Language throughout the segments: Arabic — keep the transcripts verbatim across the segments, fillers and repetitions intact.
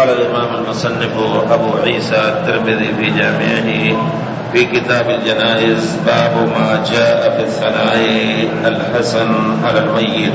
قال الإمام المصنف أبو عيسى الترمذي في جامعه في كتاب الجنائز: باب ما جاء في الثناء الحسن على الميت.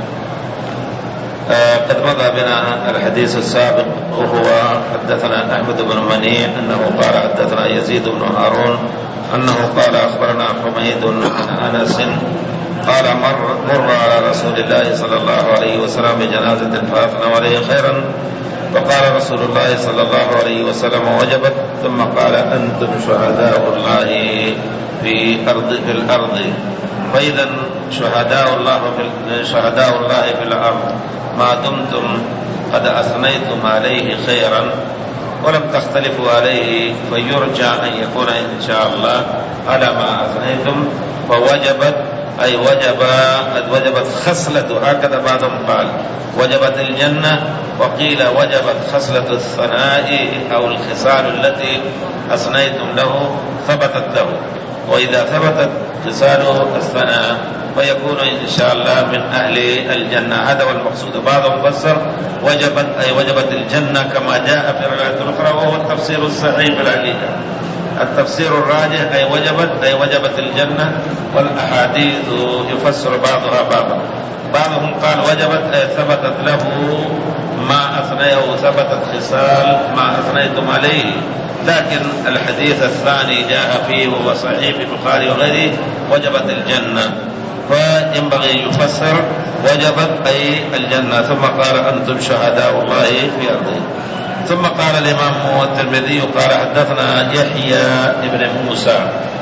آه قد مضى بنا الحديث السابق، وهو حدثنا أحمد بن منيع أنه قال حدثنا يزيد بن هارون أنه قال أخبرنا حميد بن أنس قال مر, مر على رسول الله صلى الله عليه وسلم بجنازة فأثنوا عليه خيرا، فقال رسول الله صلى الله عليه وسلم: وجبت. ثم قال: أنتم شهداء الله في أرض في الأرض. فإذا شهداء الله في شهداء الله في الأرض ما دمتم قد أثنيتم عليه خيرا ولم تختلفوا عليه، فيرجى أن يكون إن شاء الله على ما أثنيتم، فوجبت أي وجب وجبت خصلة، هكذا بعضهم قال وجبت الجنة، وقيل وجبت خصلة الثناء أو الخصال التي أثنيتم له ثبتت له. وإذا ثبتت خصال الثناء فيكون إن شاء الله من أهل الجنة، هذا هو المقصود. بعضهم فسر وجبت أي وجبت الجنة كما جاء في الرواية الأخرى، وهو التفسير الصحيح في الحقيقة. التفسير الراجح أي وجبت أي وجبت الجنة، والأحاديث يفسر بعضها بعضا. بعضهم قال وجبت أي ثبتت له ما أثنيه، ثبتت خصال ما أثنيتم عليه. لكن الحديث الثاني جاء فيه وهو صحيح في البخاري وغيره: وجبت الجنة، فينبغي يفسر وجبت أي الجنة. ثم قال: أنتم شهداء الله في أرضه. ثم قال الإمام الترمذي قال: حدثنا يحيى بن موسى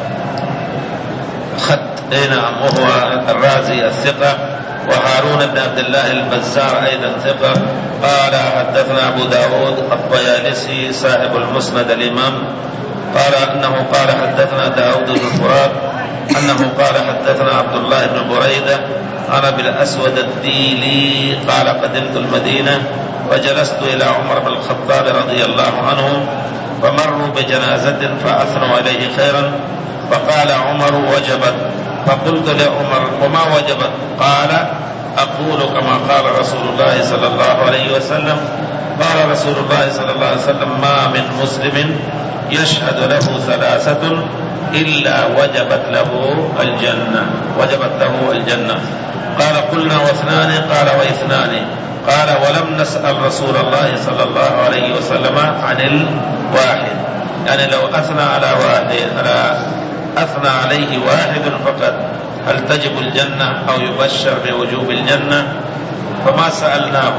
خط نعم وهو الرازي الثقة، وهارون بن عبد الله البزار أيضا ثقة. قال: حدثنا أبو داود الطيالسي صاحب المسند الإمام، قال أنه قال حدثنا داود بن فرات أنه قال حدثنا عبد الله بن بريدة أنا بالأسود الديلي قال: قدمت المدينة وجلست إلى عمر بن الخطاب رضي الله عنه، فمروا بجنازة فأثنوا عليه خيرا، فقال عمر: وجبت. فقلت لعمر: وما وجبت؟ قال: أقول كما قال رسول الله صلى الله عليه وسلم. قال رسول الله صلى الله عليه وسلم: ما من مسلم يشهد له ثلاثة إلا وجبت له الجنة وجبت له الجنة. قال: قلنا واثنان؟ قال: واثنان. قال: ولم نسأل رسول الله صلى الله عليه وسلم عن الواحد، يعني لو أثنى على واحد على أثنى عليه واحد فقط هل تجب الجنة أو يبشر بوجوب الجنة؟ فما سألناه.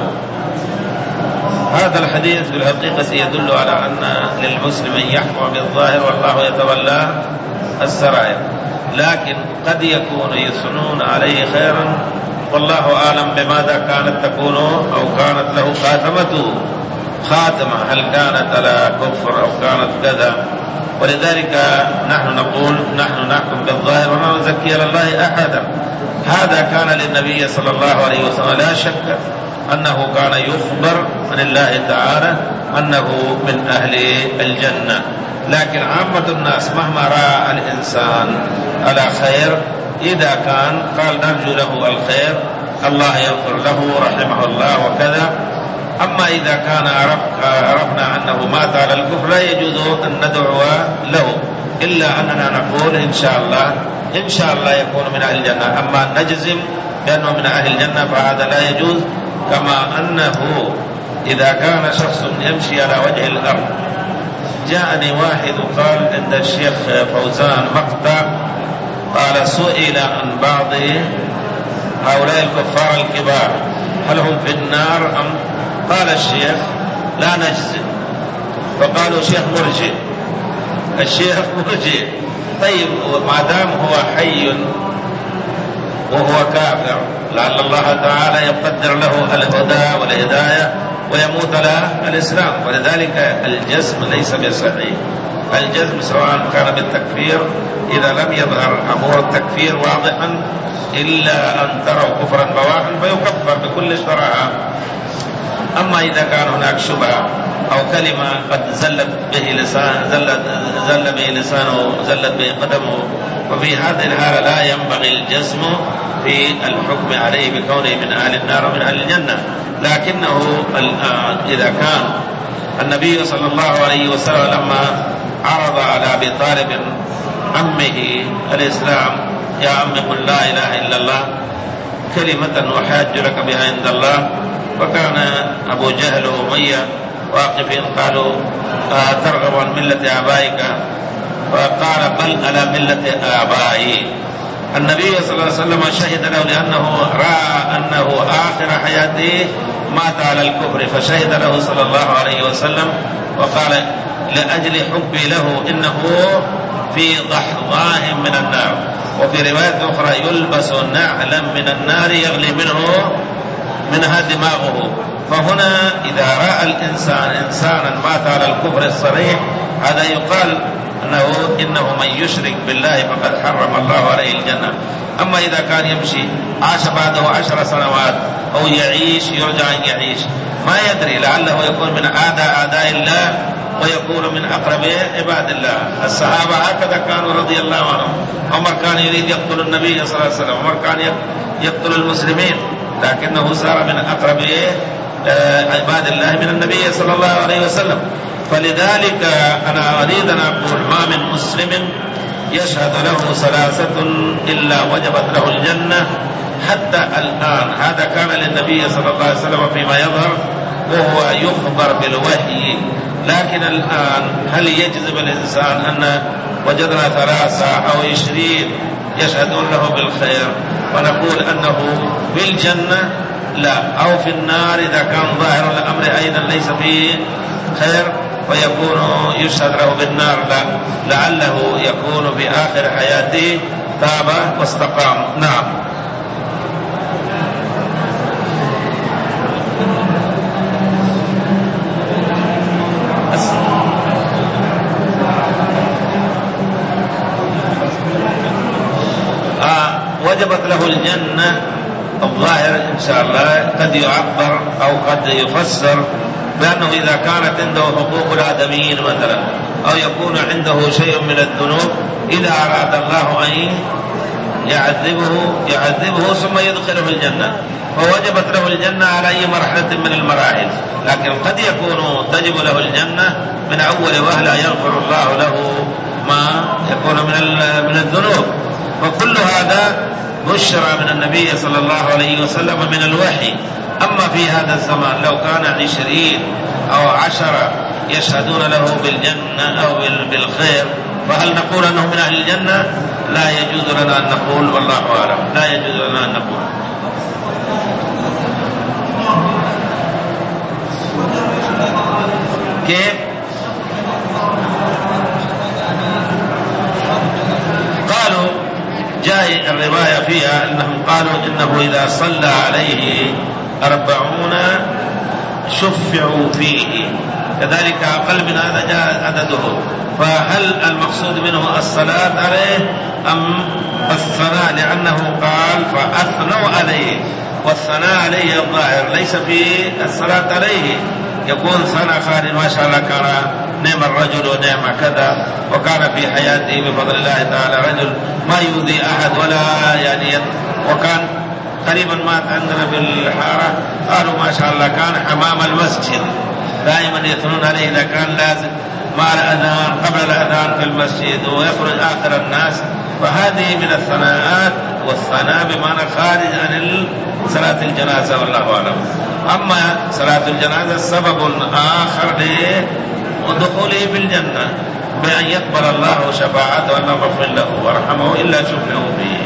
هذا الحديث في الحقيقة يدل على أن للمسلم أن يحكم بالظاهر والله يتولى السرائر، لكن قد يكون يثنون عليه خيرا، والله أعلم بماذا كانت تكون أو كانت له خاتمته خاتمة، هل كانت على كفر أو كانت كذا. ولذلك نحن نقول نحن نحكم بالظاهر وما نزكي على الله أحدا. هذا كان للنبي صلى الله عليه وسلم، لا شك أنه كان يخبر عن الله تعالى أنه من أهل الجنة، لكن عامة الناس مهما رأى الإنسان على خير إذا كان قال نرجو له الخير، الله يغفر له رحمه الله وكذا. أما إذا كان عرفنا أنه مات على الكفر لا يجوز أن ندعو له، إلا أننا نقول إن شاء الله إن شاء الله يكون من أهل الجنة. أما نجزم بأنه من أهل الجنة فهذا لا يجوز. كما أنه إذا كان شخص يمشي على وجه الأرض، جاءني واحد قال عند الشيخ فوزان مقطع، قال سئل عن بعض هؤلاء الكفار الكبار هل هم في النار أم؟ قال الشيخ لا نجزم. فقالوا شيخ مرجئ، الشيخ مرجئ. طيب ما دام هو حي وهو كافر لعل الله تعالى يقدر له الهدى والهداية ويموت على الإسلام. ولذلك الجزم ليس بصحيح. الجزم سواء كان بالتكفير إذا لم يظهر أمور التكفير واضحا إلا أن تروا كفرا بواحا فيكفر بكل شرعة. أما إذا كان هناك شبهة أو كلمة قد زلت به لسان زلت زل به لسانه زلت به قدمه، وفي هذه الحالة لا ينبغي الجزم في الحكم عليه بكونه من أهل النار ومن أهل الجنة. لكنه الآن إذا كان النبي صلى الله عليه وسلم لما عرض على أبي طالب عمه الإسلام: يا عم قل لا إله إلا الله كلمة أحاج لك بها عند الله، وكان أبو جهل وأمية واقفين قالوا: آه ترغب عن ملة آبائك؟ فقال: بل على ملة آبائي. النبي صلى الله عليه وسلم شهد له لأنه رأى أنه آخر حياته مات على الكفر، فشهد له صلى الله عليه وسلم وقال: لأجل حبي له إنه في ضحضاء من النار. وفي رواية أخرى: يلبس نعلا من النار يغلي منه منها دماغه. فهنا إذا رأى الإنسان إنسانا مات على الكفر الصريح هذا يقال أنه إنه من يشرك بالله فقد حرم الله عليه الجنة. أما إذا كان يمشي عاش بعده عشر سنوات أو يعيش يرجع أن يعيش ما يدري، لعله يكون من أعداء أعداء الله ويكون من أقرب عباد الله. الصحابة هكذا كانوا رضي الله عنهم. عمر كان يريد يقتل النبي صلى الله عليه وسلم، عمر كان يقتل المسلمين، لكنه صار من أقرب عباد الله من النبي صلى الله عليه وسلم. فلذلك أنا أريد أن أقول: ما من مسلم يشهد له ثلاثة إلا وجبت له الجنة حتى الآن. هذا كان للنبي صلى الله عليه وسلم فيما يظهر وهو يخبر بالوحي، لكن الآن هل يجزم الإنسان أن وجدنا ثلاثة أو عشرين يشهدون له بالخير ونقول أنه بالجنة؟ لا. أو في النار إذا كان ظاهر الأمر أيضا ليس فيه خير ويكون يشهد له بالنار؟ لا، لعله يكون في آخر حياته تاب واستقام. نعم. آه وجبت له الجنة الظاهر إن شاء الله قد يعبر أو قد يفسر بأنه إذا كانت عنده حقوق الآدميين مثلا أو يكون عنده شيء من الذنوب إذا أراد الله أن يعذبه يعذبه ثم يدخله الجنة، فوجبت له الجنة على أي مرحلة من المراحل. لكن قد يكون تجب له الجنة من أول وهلة يغفر الله له ما يكون من من الذنوب. وكل هذا بشرى من النبي صلى الله عليه وسلم من الوحي. أما في هذا الزمان لو كان عشرين أو عشرة يشهدون له بالجنة أو بالخير فهل نقول أنه من أهل الجنة؟ لا يجوز لنا أن نقول، والله أعلم، لا يجوز لنا أن نقول. كيف؟ قالوا جاء الرواية فيها أنهم قالوا إنه إذا صلى عليه أربعون شفعوا فيه، كذلك أقل من هذا جاء عدده. فهل المقصود منه الصلاة عليه أم الثناء؟ لأنه قال فأثنوا عليه، والثناء عليه الظاهر ليس في الصلاة عليه، يكون ثناء خالد ما شاء الله كان نعم الرجل ونعم كذا، وكان في حياته بفضل الله تعالى رجل ما يؤذي أحد ولا يعني، وكان قريبا مات عندنا في الحارة قالوا ما شاء الله كان حمام المسجد دائما يثنون عليه إذا كان لازم مع الأذان قبل الأذان في المسجد ويخرج آخر الناس. فهذه من الثناءات، والثناء بمعنى خارج عن صلاة الجنازة والله أعلم. أما صلاة الجنازة سبب آخر لدخوله بالجنة بأن يقبل الله شفاعته وأن يغفر له ورحمه إلا شفعه فيه.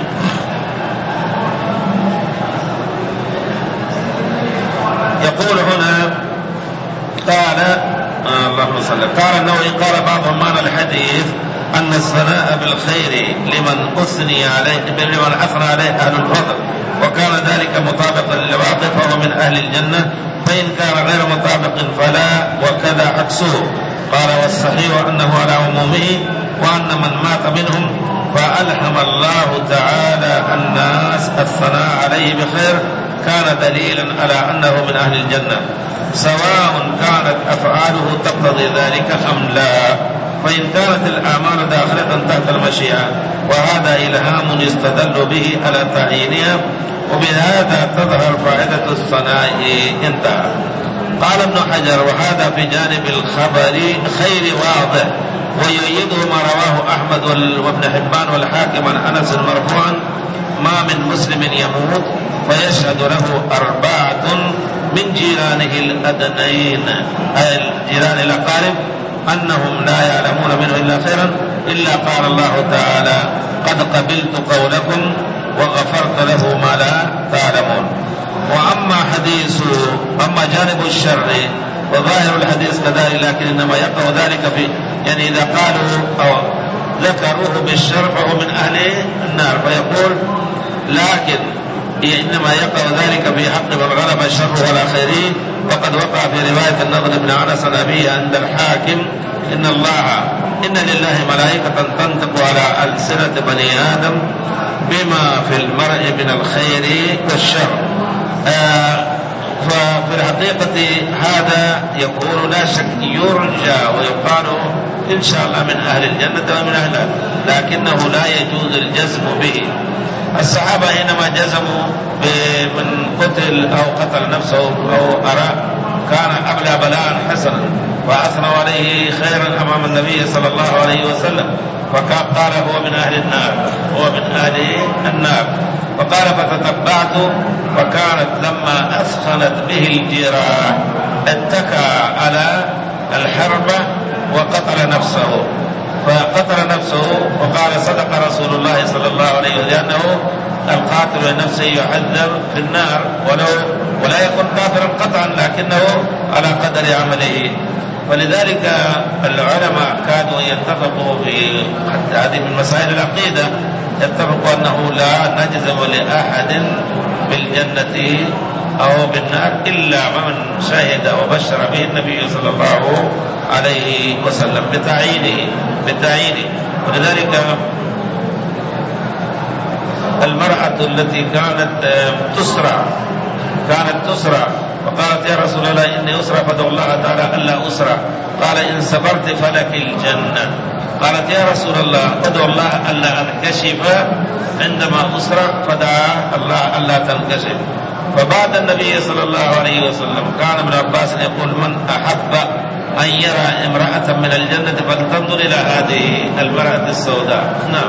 يقول هنا قال آه اللهم صل قال النووي قال بعضهم معنى الحديث أن الثناء بالخير لمن أثني عليه لمن أثنى عليه أهل الفضل، وكان ذلك مطابقا للواقع فهو من أهل الجنة، فإن كان غير مطابق فلا، وكذا عكسه. قال والصحيح أنه على عمومه، وأن من مات منهم فألهم الله تعالى الناس الثناء عليه بخير كان دليلا على أنه من أهل الجنة، سواء كانت أفعاله تقتضي ذلك أم لا. فإن كانت الأعمال داخلة تحت المشيئة وهذا إلهام يستدل به على تعيينها، وبهذا تظهر فائدة الثناء. انتهى. قال ابن حجر: وهذا في جانب الخبر خير واضح، ويؤيده ما رواه أحمد وابن حبان والحاكم عن أنس مرفوعا: ما من مسلم يموت فيشهد له أربعة من جيرانه الأدنين، أي الجيران الأقارب، أنهم لا يعلمون منه إلا خيرا، إلا قال الله تعالى: قد قبلت قولكم وغفرت له ما لا تعلمون. وأما حديث أما جانب الشر وظاهر الحديث كذلك، لكن إنما يقع ذلك في يعني إذا قالوا أو ذكروه بالشر فهو من أهل النار، فيقول: لكن إنما يقع ذلك في حق من غلب الشر ولا خيره. وقد وقع في رواية النضر بن أنس عن أبيه عند الحاكم: إن الله إن لله ملائكة تنطق على ألسنة بني آدم بما في المرء من الخير والشر. آه ففي الحقيقة هذا يكون لا شك يرجى ويقال إن شاء الله من أهل الجنة ومن أهلها، لكنه لا يجوز الجزم به. الصحابة حينما جزموا بمن قتل أو قتل نفسه أو أرى كان أبلى بلاء حسنا، وأثنوا عليه خيرا أمام النبي صلى الله عليه وسلم، فقال هو من أهل النار، هو من أهل النار. فقال: فتتبعت، وكانت لما أثخنت به الجراح اتكى على الحربة وقتل نفسه، فقتل نفسه. وقال: صدق رسول الله صلى الله عليه وسلم، لأنه القاتل لنفسه يعذب في النار ولو ولا يكون كافرا قطعا، لكنه على قدر عمله. ولذلك العلماء كادوا يتفقوا في حتى هذه من مسائل العقيدة، يتفقوا أنه لا نجزم لأحد بالجنة أو بالنار إلا من شهد وبشر به النبي صلى الله عليه وسلم بتعيينه بتعيينه ولذلك المرأة التي كانت تسرع كانت تسرع وقالت: يا رسول الله إني أسرع فادعو الله تعالى ألا أسرع. قال: إن صبرت فلك الجنة. قالت: يا رسول الله ادعو الله ألا أنكشف عندما أسرع، فدعا الله ألا تنكشف. فبعد النبي صلى الله عليه وسلم كان ابن عباس يقول: من أحب أن يرى امرأة من الجنة فلتنظر إلى هذه المرأة السوداء. نعم.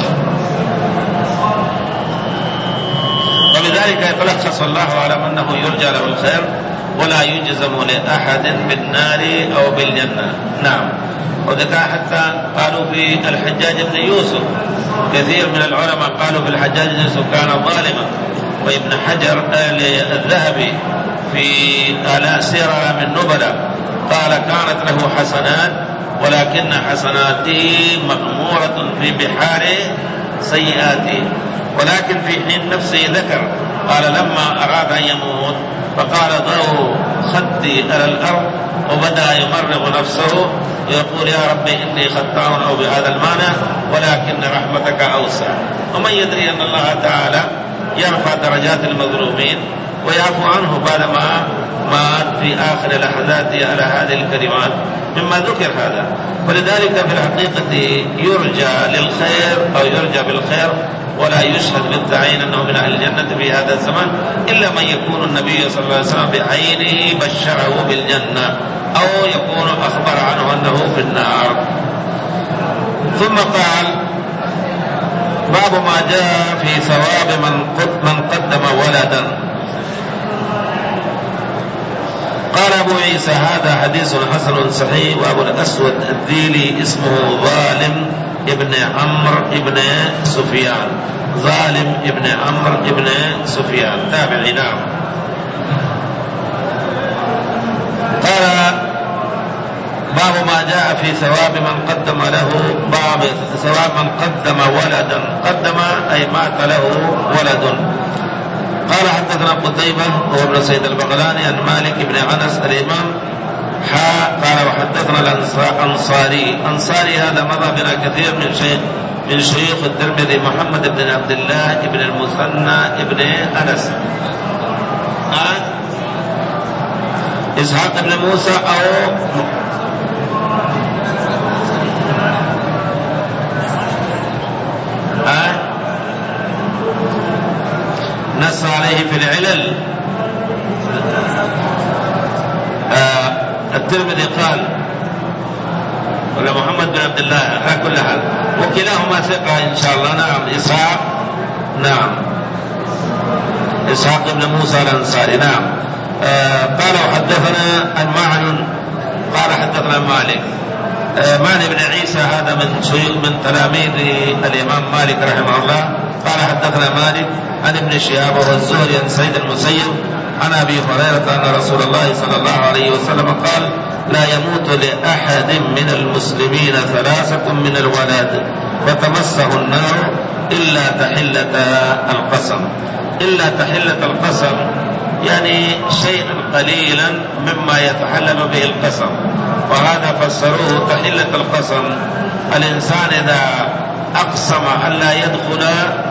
وبذلك يتلخص الله أعلم أنه يرجى له الخير ولا يجزم لأحد بالنار أو بالجنة. نعم. وذكر حتى قالوا في الحجاج بن يوسف، كثير من العلماء قالوا في الحجاج بن يوسف كان ظالما. وابن حجر الذهبي في آلاء سير من نبلة قال: كانت له حسنات ولكن حسناته مغمورة في بحار سيئاته. ولكن في حين نفسه ذكر قال: لما أراد أن يموت فقال: ضعوا خدي على الأرض، وبدأ يمرغ نفسه ويقول: يا ربي إني خطاء أو بهذا المعنى، ولكن رحمتك أوسع. ومن يدري أن الله تعالى يرفع درجات المظلومين ويعفو عنه بعدما مات في آخر لحظاته على هذه الكلمات مما ذكر هذا. ولذلك في الحقيقة يرجى للخير أو يرجى بالخير ولا يشهد بالتعيين أنه من أهل الجنة في هذا الزمان إلا من يكون النبي صلى الله عليه وسلم بعينه بشره بالجنة أو يكون أخبر عنه أنه في النار. ثم قال: باب ما جاء في ثواب من قدم ولدا. قال أبو عيسى: هذا حديث حسن صحيح. وأبو الأسود الديلي اسمه ظالم ابن عمرو ابن سفيان ظالم ابن عمرو ابن سفيان تابعي. نعم. قال: باب ما جاء في ثواب من قدم له باب ثواب من قدم ولدا. قدم أي مات له ولد. قال: حدثنا قتيبة وهو ابن سيد البغلاني عن مالك بن أنس الإمام حاء. قال: وحدثنا الأنصاري. أنصاري هذا مضى بنا كثير من شيخ من شيوخ الترمذي محمد بن عبد الله بن المثنى بن أنس. آه؟ إسحاق بن موسى أو آه؟ نص عليه في العلل الترمذي قال ولا محمد بن عبد الله على كل حال، وكلاهما ثقة إن شاء الله. نعم إسحاق، نعم إسحاق بن موسى الأنصاري. نعم آه قال وحدثنا المعن قال حدثنا مالك. آه معنى بن عيسى هذا من من تلاميذ الإمام مالك رحمه الله. قال حدثنا مالك عن ابن شهاب وهو الزهري عن سعيد المسيب عن أبي هريرة أن رسول الله صلى الله عليه وسلم قال لا يموت لأحد من المسلمين ثلاثة من الولد فتمسه النار إلا تحلة القسم. إلا تحلة القسم يعني شيئا قليلا مما يتحلل به القسم، وهذا فسروه تحلة القسم. الإنسان إذا أقسم ألا يدخل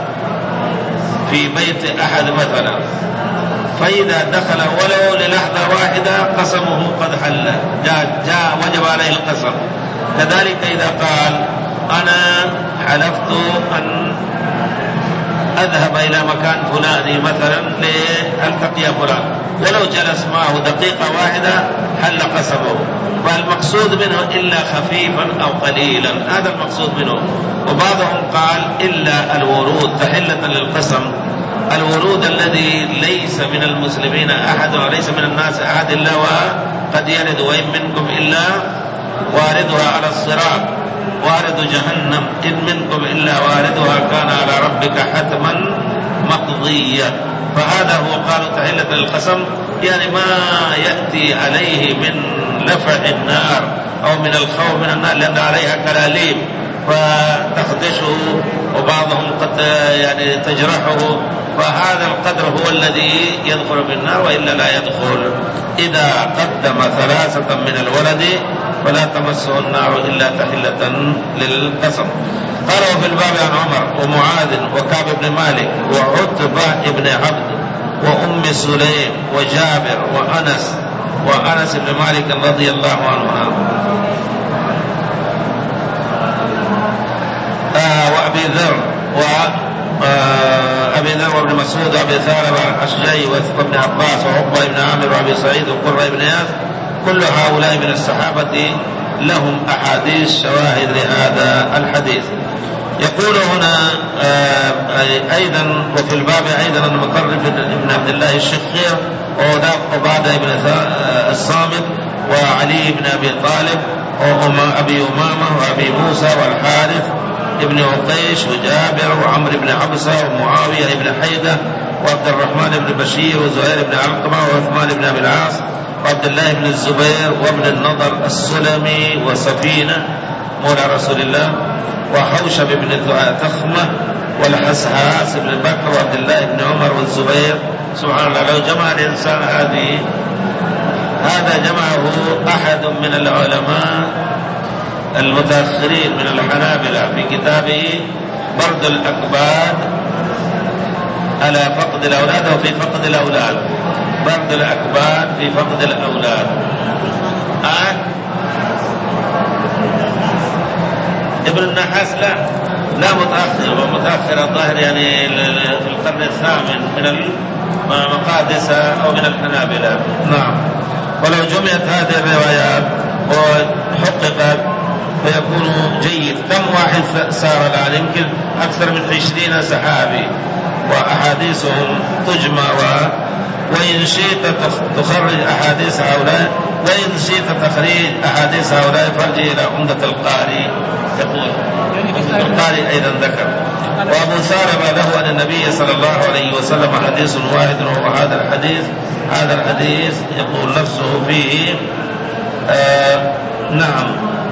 في بيت أحد مثلا، فإذا دخل ولو للحظة واحدة قسمه قد حل، جاء, جاء وجب عليه القسم. كذلك إذا قال أنا حلفت أن أذهب إلى مكان فلاني مثلا لألتقي فلان، ولو جلس معه دقيقة واحدة حل قسمه. فالمقصود منه إلا خفيفا أو قليلا، هذا المقصود منه. وبعضهم قال إلا الورود تحلة للقسم، الورود الذي ليس من المسلمين أحد وليس من الناس أحد إلا وقد يرد وإن منكم إلا واردها على الصراط وارد جهنم إن منكم إلا واردها كان على ربك حتما مقضيا. فهذا هو قالوا تحلة للقسم، يعني ما يأتي عليه من لفع النار أو من الخوف من النار لأن عليها كلاليب فتخدشه وبعضهم قد يعني تجرحه، فهذا القدر هو الذي يدخل في النار وإلا لا يدخل. إذا قدم ثلاثة من الولد فلا تمسه النار إلا تحلة للقسم. قال وفي الباب عن عمر ومعاذ وكعب بن مالك وعتبة بن عبد وأم سليم وجابر وأنس وأنس بن مالك رضي الله عنه آه وأبي ذر وأبي ذر وابن مسعود وأبي ثعلبة الأشجعي وابن عباس وعقبة بن عامر وأبي سعيد وقرة بن إياس. كل هؤلاء من الصحابة لهم أحاديث شواهد لهذا الحديث. يقول هنا أيضا وفي الباب أيضا أن مطرف بن عبد الله الشخير وعبادة بن الصامت وعلي بن أبي طالب وأبي أمامة وأبي موسى والحارث ابن عقيش وجابر وعمر بن عبسة ومعاوية بن حيدة وعبد الرحمن بن بشير وزهير بن علقمة وعثمان بن أبي العاص وعبد الله بن الزبير وابن النضر السلمي وسفينة مولى رسول الله وحوشب بن تخمة والحسحاس بن بكر وعبد الله بن عمر والزبير. سبحان الله، لو جمع الإنسان هذه هذا جمعه أحد من العلماء المتأخرين من الحنابلة في كتابه برد الأكباد على فقد الأولاد وفي فقد الأولاد. برد الأكباد في فقد الأولاد. آه؟ ابن النحاس لا لا متأخر ومتأخر الظاهر يعني في القرن الثامن من المقادسة أو من الحنابلة. نعم. ولو جمعت هذه الروايات وحققت فيكون جيد. كم واحد سار الآن؟ يمكن أكثر من عشرين صحابي وأحاديثهم تجمع و... وإن شئت تخرج أحاديث هؤلاء وإن شئت تخريج أحاديث هؤلاء فارجع إلى عمدة القاري. يقول القاري أيضا ذكر. وأبو ثعلبة له أن النبي صلى الله عليه وسلم حديث واحد وهو هذا الحديث. هذا الحديث يقول نفسه فيه آه نعم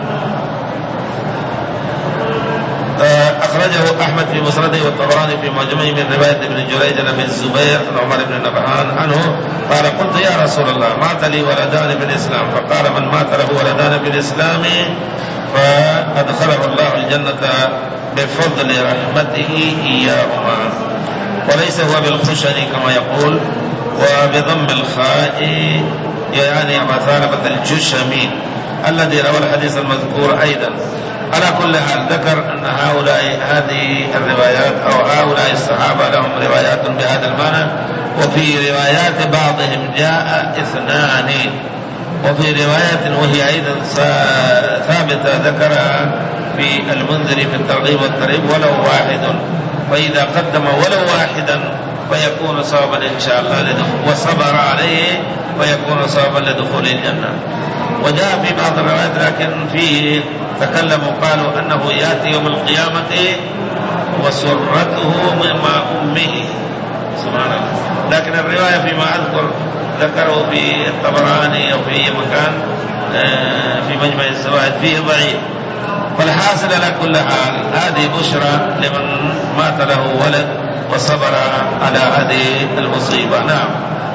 أخرجه أحمد في مسنده والطبراني في معجمه من رواية ابن جريج عن الزبير عن عمر بن نبهان عنه قال قلت يا رسول الله مات لي ولدان بالإسلام فقال من مات له ولدان بالإسلام فأدخله الله الجنة بفضل رحمته إياهما، وليس هو بالخشن كما يقول وبضم الخاء يعني أبا ثعلبة الجشمي الذي روى الحديث المذكور أيضا. على كل حال ذكر أن هؤلاء هذه الروايات أو هؤلاء الصحابة لهم روايات بهذا المعنى. وفي روايات بعضهم جاء اثنان وفي رواية وهي أيضا ثابتة ذكرها في المنذر في الترغيب والترهيب ولو واحد، فإذا قدم ولو واحدا فيكون سببا إن شاء الله لدخول، وصبر عليه فيكون سببا لدخول الجنة. وجاء في بعض الروايات لكن فيه تكلموا قالوا أنه يأتي يوم القيامة وسرته مع أمه، سبحان الله. لكن الرواية فيما أذكر ذكروا في الطبراني أو في مكان في مجمع الزوائد فيه ضعيف. فالحاصل على كل حال هذه بشرى لمن مات له ولد وصبر على هذه المصيبة. نعم.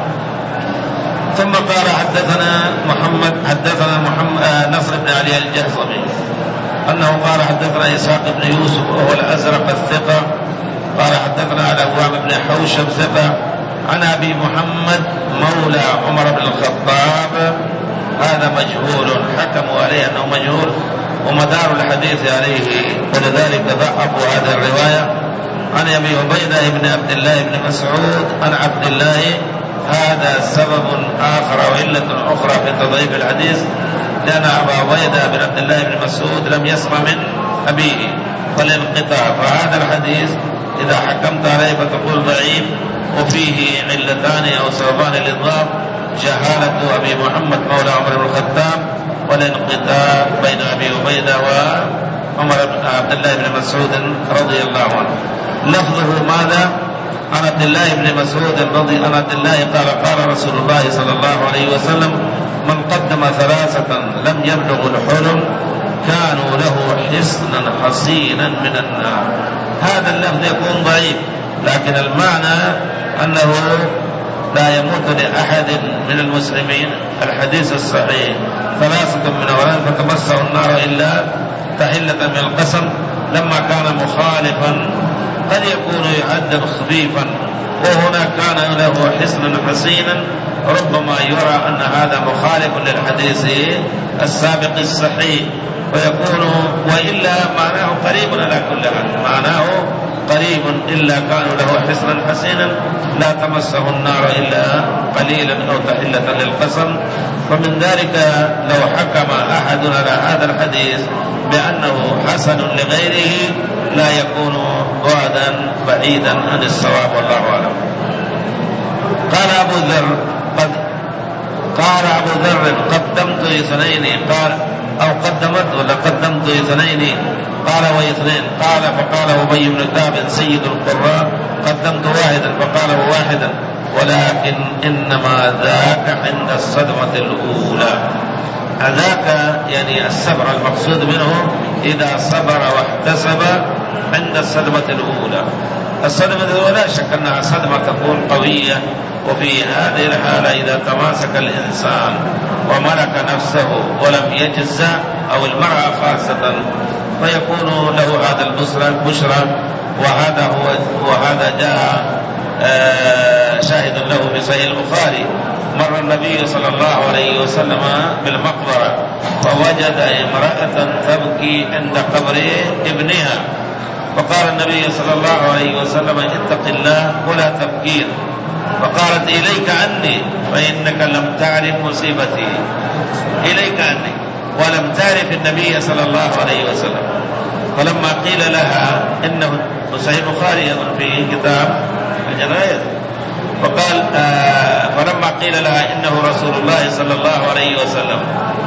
ثم قال حدثنا محمد حدثنا محمد نصر بن علي الجهضمي أنه قال حدثنا إسحاق بن يوسف وهو الأزرق الثقة قال حدثنا على أبواب بن حوشب ثقة عن أبي محمد مولى عمر بن الخطاب، هذا مجهول، حكموا عليه أنه مجهول ومدار الحديث عليه، ولذلك ضعفوا هذه الرواية. عن أبي عبيدة بن عبد الله بن مسعود عن عبد الله، هذا سبب آخر وعلة أخرى في تضعيف الحديث، لأن أبا عبيدة بن عبد الله بن مسعود لم يسمع من أبيه فالانقطاع. فهذا الحديث إذا حكمت عليه فتقول ضعيف وفيه علتان أو سببان للضعف، جهالة أبي محمد مولى عمر بن الخطاب والانقطاع بين أبي عبيدة وعمر بن عبد الله بن مسعود رضي الله عنه. لفظه ماذا؟ عن عبد الله بن مسعود رضي عن عبد الله قال قال رسول الله صلى الله عليه وسلم من قدم ثلاثة لم يبلغ الحلم كانوا له حصنا حصينا من النار. هذا اللفظ يكون ضعيف، لكن المعنى أنه لا يموت لأحد من المسلمين. الحديث الصحيح ثلاثة من أولاد فتمسه النار إلا تحلة من القسم، لما كان مخالفا قد يكون يعد خفيفا، وهنا كان له حصنا حسينا، ربما يرى أن هذا مخالف للحديث السابق الصحيح ويكون، وإلا معناه قريب على كل حال، معناه قريب، إلا كانوا له حصنا حسينا لا تمسه النار إلا قليلا أو تحلة للقسم. فمن ذلك لو حكم أحد على هذا الحديث بأنه حسن لغيره لا يكون بعدا بعيدا عن الصواب، والله أعلم. قال أبو ذر قد قال أبو ذر قدمت اثنين، قال أو قدمت ولا قدمت اثنين، قال واثنين، قال فقال أبي بن كعب سيد القراء قدمت واحدا، فقال واحدا، ولكن إنما ذاك عند الصدمة الأولى. ذاك يعني الصبر المقصود منه إذا صبر واحتسب عند الصدمة الأولى. الصدمة الأولى لا شك أنها صدمة تكون قوية، وفي هذه الحالة إذا تماسك الإنسان وملك نفسه ولم يجزع أو المرأة خاصة فيكون له هذا البشرى. وهذا هو وهذا جاء آه شاهد له في صحيح البخاري. مر النبي صلى الله عليه وسلم بالمقبرة فوجد امرأة تبكي عند قبر ابنها، فقال النبي صلى الله عليه وسلم اتق الله ولا تبكين، فقالت إليك عني فإنك لم تعرف مصيبتي، إليك عني، ولم تعرف النبي صلى الله عليه وسلم. فلما قيل لها إنه صحيح البخاري في كتاب الجنائز، فقال آه فلما قيل لها إنه رسول الله صلى الله عليه وسلم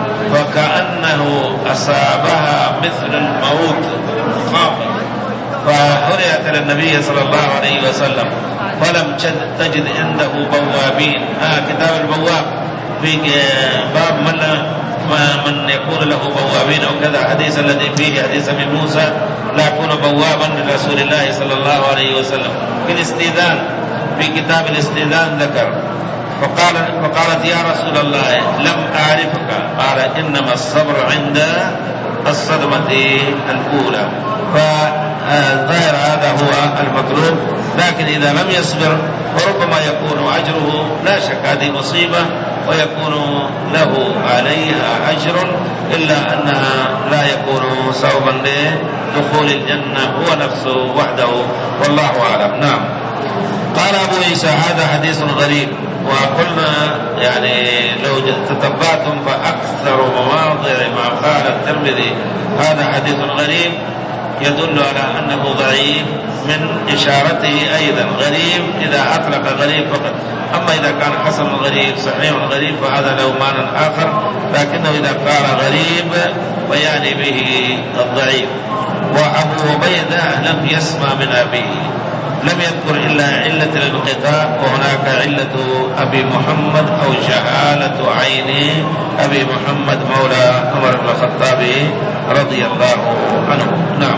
فكأنه أصابها مثل الموت خافت، فحرئت إلى النبي صلى الله عليه وسلم فلم تجد عنده بوابين. آه كتاب البواب في باب من من يكون له بوابين أو كذا، حديث الذي فيه حديث من موسى لا يكون بوابا لرسول الله صلى الله عليه وسلم. في الاستئذان في كتاب الاستئذان ذكر، فقال فقالت يا رسول الله لم أعرفك، قال إنما الصبر عند الصدمة الأولى. فالظاهر هذا هو المطلوب، لكن إذا لم يصبر فربما يكون أجره، لا شك هذه مصيبة ويكون له عليها أجر، إلا أنها لا يكون سببا لدخول الجنة هو نفسه وحده، والله أعلم. نعم. قال أبو عيسى هذا حديث غريب. وقلنا يعني لو تتبعتم فأكثر مواضع ما قال الترمذي هذا حديث غريب يدل على أنه ضعيف، من إشارته أيضا غريب إذا أطلق غريب فقط. أما إذا كان حسن غريب صحيح غريب فهذا له معنى آخر، لكنه إذا قال غريب ويعني به الضعيف. وأبو عبيدة لم يسمع من أبيه، لم يذكر إلا علة الانقطاع، وهناك علة أبي محمد أو جهالة عين أبي محمد مولى عمر بن الخطاب رضي الله عنه. نعم.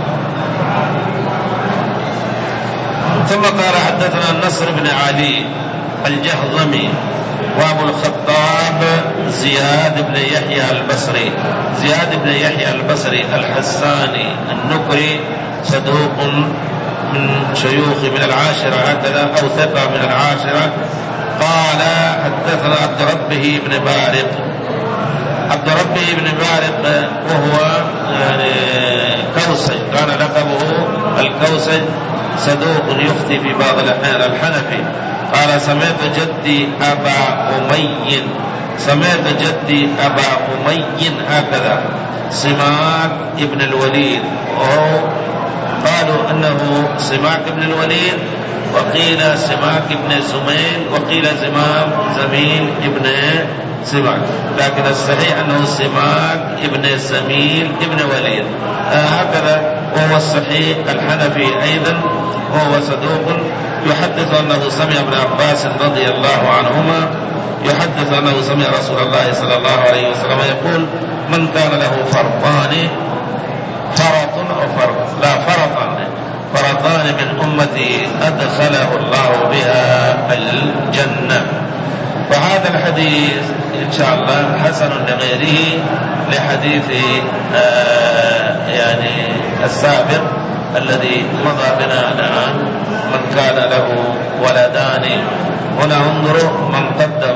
ثم قال حدثنا النصر بن علي الجهضمي وابو الخطاب زياد بن يحيى البصري، زياد بن يحيى البصري الحساني النكري صدوق من شيوخ من العاشرة هكذا أو ثقة من العاشرة. قال حدثنا عبد ربه بن بارق، عبد ربه بن بارق وهو يعني كوسي، كان لقبه الكوسي، صدوق يفتي في بعض الأحيان الحنفي. قال سمعت جدي أبا أمي، سمعت جدي أبا أمي هكذا سماك ابن الوليد، وهو قالوا أنه سماك ابن الوليد، وقيل سماك ابن زميل، وقيل زمام زميل ابن سماك، لكن الصحيح أنه سماك ابن زميل ابن وليد آه هكذا، وهو الصحيح الحنفي أيضا، وهو صدوق يحدث أنه سمع ابن عباس رضي الله عنهما يحدث أنه سمع رسول الله صلى الله عليه وسلم يقول من كان له فرطان، فرط أو فرط لا فرطان فرطان من أمتي أدخله الله بها الجنة. وهذا الحديث إن شاء الله حسن لغيره لحديث آه يعني السابق الذي مضى بنا الآن، من كان له ولدان. هنا انظروا من قدم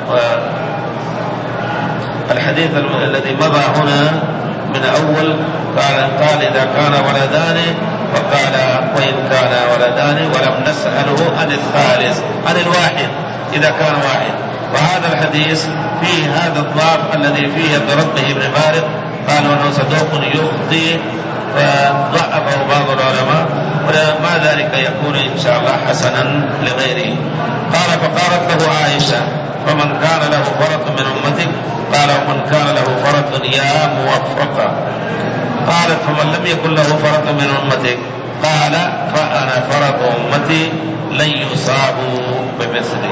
الحديث الذي مضى هنا من أول قال قال إذا كان ولدان، وقال وإن كان ولدان، ولم نسأله عن الثالث عن الواحد إذا كان واحد. وهذا الحديث فيه هذا الضعف الذي فيه عبد ربه بن بارق، قالوا أنه صدوق يخطئ فضعفه بعض العلماء، وما ذلك يكون إن شاء الله حسنا لغيره. قال فقالت له عائشة فمن كان له فرط من أمتك، قال ومن كان له فرط يا موفقة. قالت فمن لم يكن له فرط من أمتك، قال فأنا فرط أمتي لن يصابوا بمثلي.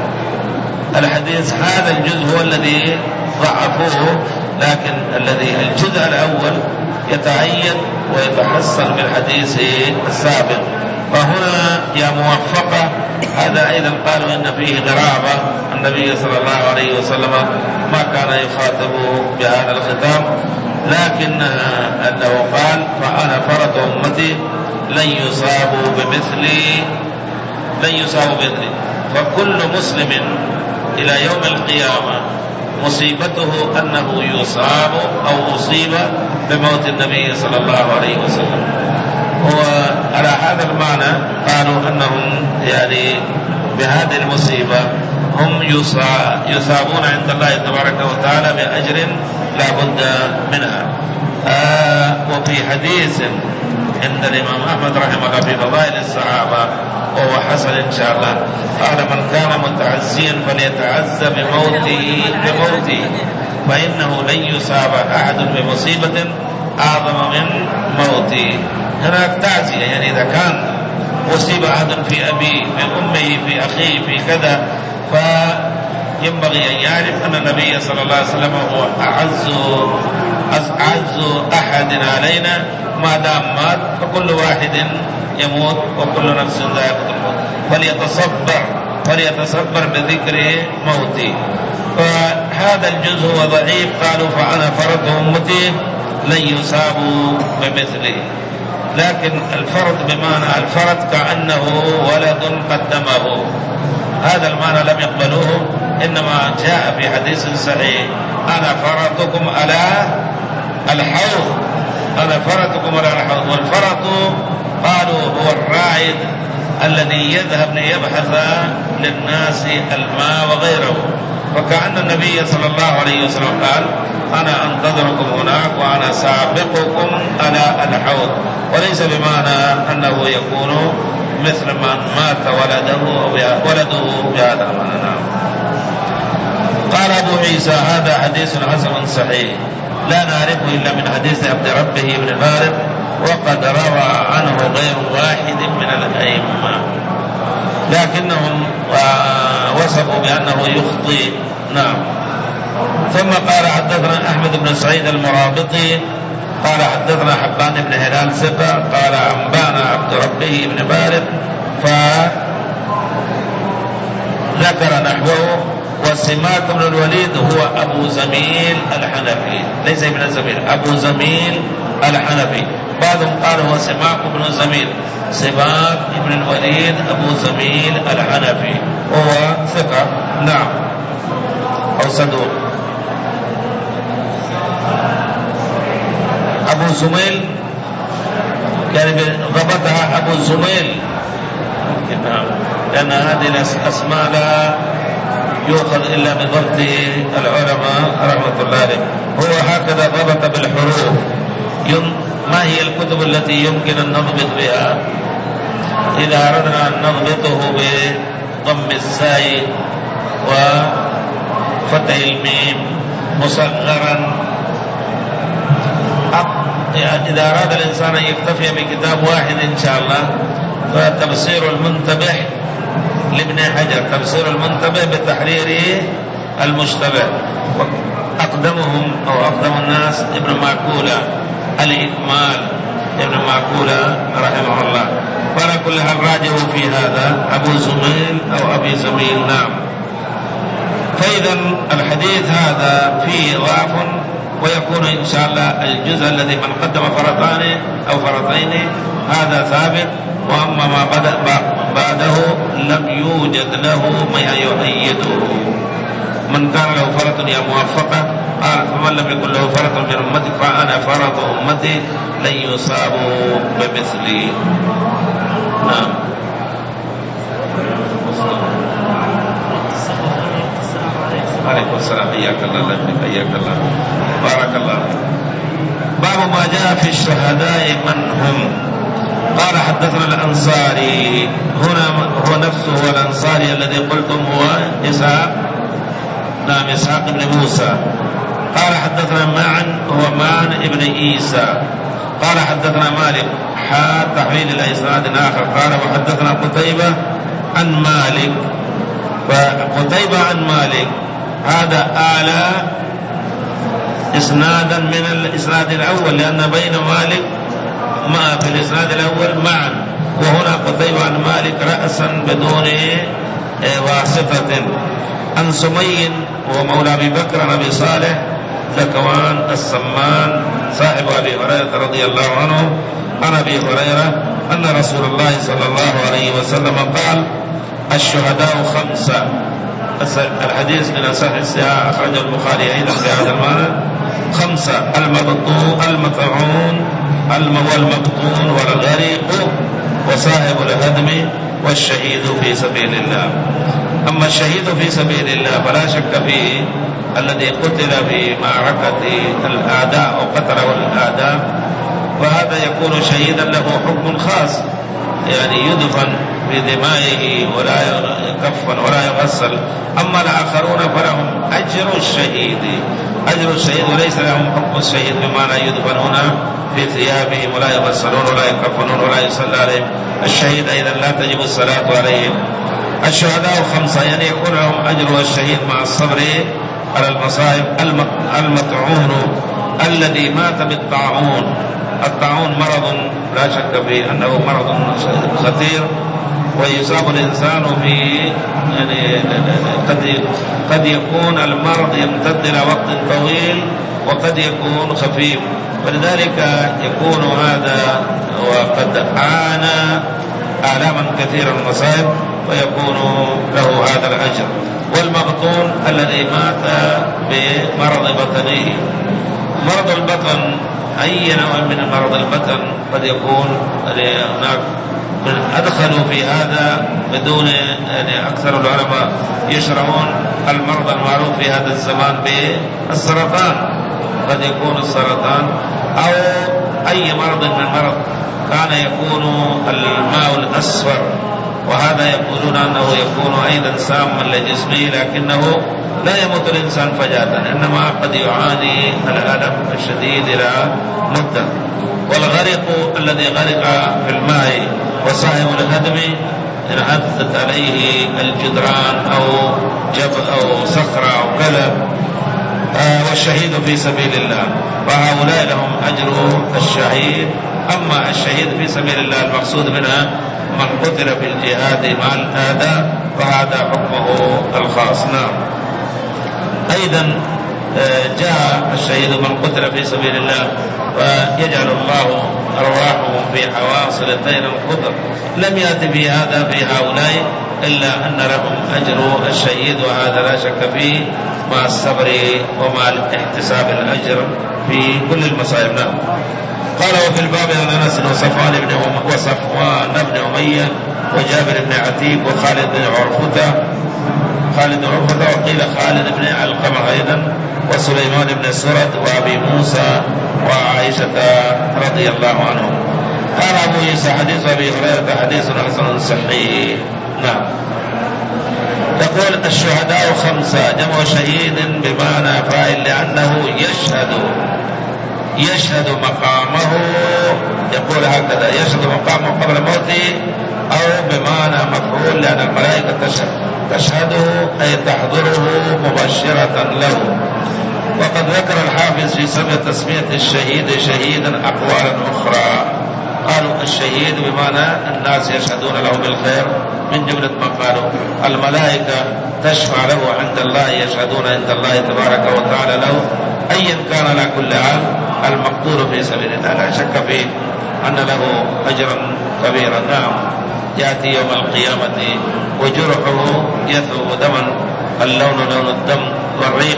الحديث هذا الجزء هو الذي ضعفوه، لكن الذي الجزء الأول يتعين ويتحسن بالحديث السابق. فهنا يا موفقة هذا أيضا قالوا إن فيه غرابة، النبي صلى الله عليه وسلم ما كان يخاطب بهذا الختام، لكن أنه قال فأنا فرط أمتي لن يصابوا بمثلي، لن يصابوا بمثلي. فكل مسلم إلى يوم القيامة مصيبته أنه يصاب أو أصيب بموت النبي صلى الله عليه وسلم. وعلى هذا المعنى قالوا أنهم يعني بهذه المصيبة هم يصابون عند الله تبارك وتعالى بأجر لا بد منها. آه وفي حديث عند الإمام أحمد رحمه الله في فضائل الصحابة وهو حسن إن شاء الله، قال من كان متعزيا فليتعزى بموته بموته فإنه لن يصاب أحد بمصيبة أعظم من موته. هناك تعزية، يعني إذا كان أصيب أحد في أبيه في أمه في أخيه في كذا، فينبغي أن يعرف أن النبي صلى الله عليه وسلم هو أعز أعز أحد علينا، ما دام مات فكل واحد يموت وكل نفس ذائقة الموت، فليتصبر فليتصبر بذكر موتي. فهذا الجزء هو ضعيف. قالوا فأنا فرط أمتي لن يصابوا بمثلي، لكن الفرط بمعنى الفرط كأنه ولد قدمه، هذا المعنى لم يقبلوه، إنما جاء في حديث صحيح أنا فرطكم على الحوض، أنا فرطكم على الحوض. والفرط قالوا هو الرائد الذي يذهب ليبحث للناس الماء وغيره. وكأن النبي صلى الله عليه وسلم قال أنا أنتظركم هناك وأنا سابقكم على الحوض، وليس بمعنى أنه يكون مثل من مات ولده أو ولده بهذا المعنى. قال أبو عيسى هذا حديث حسن صحيح لا نعرفه إلا من حديث عبد ربه بن بارد، وقد روى عنه غير واحد من الأئمة، لكنهم وصفوا بأنه يخطئ. نعم. ثم قال حدثنا أحمد بن سعيد المرابطي قال حدثنا حبان بن هلال ثقة قال أنبانا عبد ربه بن بارد فذكر نحوه. وسماك بن الوليد هو أبو زميل الحنفي، ليس ابن زميل، أبو زميل الحنفي. بعضهم قال هو سماك بن زميل، سماك بن الوليد أبو زميل الحنفي وهو ثقة. نعم، أو صدوق. أبو زميل يعني ضبطها أبو زميل، نعم، لأن هذه الأسماء لا يؤخذ إلا من ضبط العلماء رحمة الله عليه. هو هكذا ضبط بالحروف. ما هي الكتب التي يمكن أن نضبط بها؟ إذا أردنا أن نضبطه بضم الساء وفتح الميم مصغرا، إذا أراد الإنسان أن يكتفي بكتاب واحد إن شاء الله فتفسير المنتبه لابن حجر، تفسير المنتبه بتحرير المشتبه. أقدمهم أو أقدم الناس ابن معقولة الإكمال، ابن معقولة رحمه الله. وعلى كل حال راجعوا في هذا أبو زميل أو أبي زميل. نعم. فإذا الحديث هذا فيه ضعف، ويكون إن شاء الله الجزء الذي من قدم فرطان أو فرطين هذا ثابت، وأما ما بدأ بعده لم يوجد له ما يؤيده. من كان له فرط يا موفقة قال فمن لم يكن له فرط من أمتي فأنا فرط أمتي لن يصابوا بمثلي. نعم. عليكم السلام. حياك الله حياك الله بارك الله. باب ما جاء في الشهداء من هم. قال حدثنا الأنصاري، هنا هو نفسه الأنصاري الذي قلتم هو إسحاق، نعم إسحاق بن موسى. قال حدثنا معن هو معن ابن عيسى قال حدثنا مالك حاد تحويل إلى إسناد آخر. قال وحدثنا قتيبة عن مالك، وقتيبة عن مالك هذا أعلى إسنادا من الإسناد الأول، لأن بين مالك ما في الإسناد الأول معا، وهنا قتيبة عن مالك رأسا بدون واسطة. عن سمي وهو مولى أبي بكر أبي صالح ذكوان السمان صاحب أبي هريرة رضي الله عنه عن أبي هريرة أن رسول الله صلى الله عليه وسلم قال الشهداء خمسة. الحديث من أصح الصحاح أخرجه البخاري أيضا في هذا المعنى. خمسة: المبطون المطعون والمبطون والغريق وصاحب الهدم والشهيد في سبيل الله. أما الشهيد في سبيل الله فلا شك فيه الذي قتل في معركة الأعداء أو قتله الأعداء، وهذا يكون شهيدا له حكم خاص، يعني يدفن بدمائه ولا يكفن ولا يغسل. أما الآخرون فلهم أجر الشهيد، أجر الشهيد وليس لهم حكم الشهيد بمعنى يدفنون في ثيابهم ولا يغسلون ولا يكفنون ولا يصلى عليهم. الشهيد أيضا لا تجب الصلاة عليهم. الشهداء خمسة، يعني يكون لهم أجر الشهيد مع الصبر على المصائب. المطعون الذي مات بالطاعون، الطاعون مرض لا شك فيه أنه مرض خطير، ويصاب الإنسان في يعني قد قد يكون المرض يمتد إلى وقت طويل وقد يكون خفيف، ولذلك يكون هذا وقد عانى آلاما كثيرا المصائب ويكون له هذا الأجر. والمبطون الذي مات بمرض بطنه. مرض البطن أي نوع من مرض البطن قد يكون هناك أدخلوا في هذا بدون يعني أكثر العلماء يشرحون المرض المعروف في هذا الزمان بالسرطان، قد يكون السرطان أو أي مرض من المرض كان يكون الماء الأصفر، وهذا يقولون أنه يكون أيضا ساما لجسمه، لكنه لا يموت الإنسان فجأة، إنما قد يعاني الألم الشديد إلى مدة. والغرق الذي غرق في الماء وصاحب الهدم انعثت عليه الجدران أو جبل أو صخرة أو كذا، آه والشهيد في سبيل الله، فهؤلاء لهم أجر الشهيد. أما الشهيد في سبيل الله المقصود منها من قتل في الجهاد مع الأعداء فهذا حكمه الخاص. نعم. أيضا جاء الشهيد من قتل في سبيل الله فيجعل الله أرواحهم في حواصل الطير الخضر، لم يأتي في هذا في هؤلاء إلا أن لهم أجر الشهيد، وهذا لا شك فيه مع الصبر ومع احتساب الأجر في كل المصائب. نعم. قال وفي الباب عن أنس وصفوان بن وصفوان بن أمية وجابر بن عتيق وخالد بن عرفة خالد بن عرفة وقيل خالد بن علقمة أيضا وسليمان بن سرد وأبي موسى وعائشة رضي الله عنهم. قال أبو عيسى حديث أبي هريرة حديث حسن صحيح. نعم. يقول الشهداء خمسة، جمع شهيد بمعنى فاعل لأنه يشهد يشهد مقامه، يقول هكذا يشهد مقامه قبل موته، أو بمعنى مفعول لأن الملائكة تشهده أي تحضره مبشرة له. وقد ذكر الحافظ في سبب تسمية الشهيد شهيدا أقوالا أخرى، قالوا الشهيد بمعنى الناس يشهدون له بالخير من جملة ما قالوا الملائكة تشفع له عند الله، يشهدون عند الله تبارك وتعالى له، أيا كان على كل حال المقتول في سبيل الله لا شك فيه أن له أجرا كبيرا. نعم. يأتي يوم القيامة وجرحه يثوب دما، اللون لون الدم والريح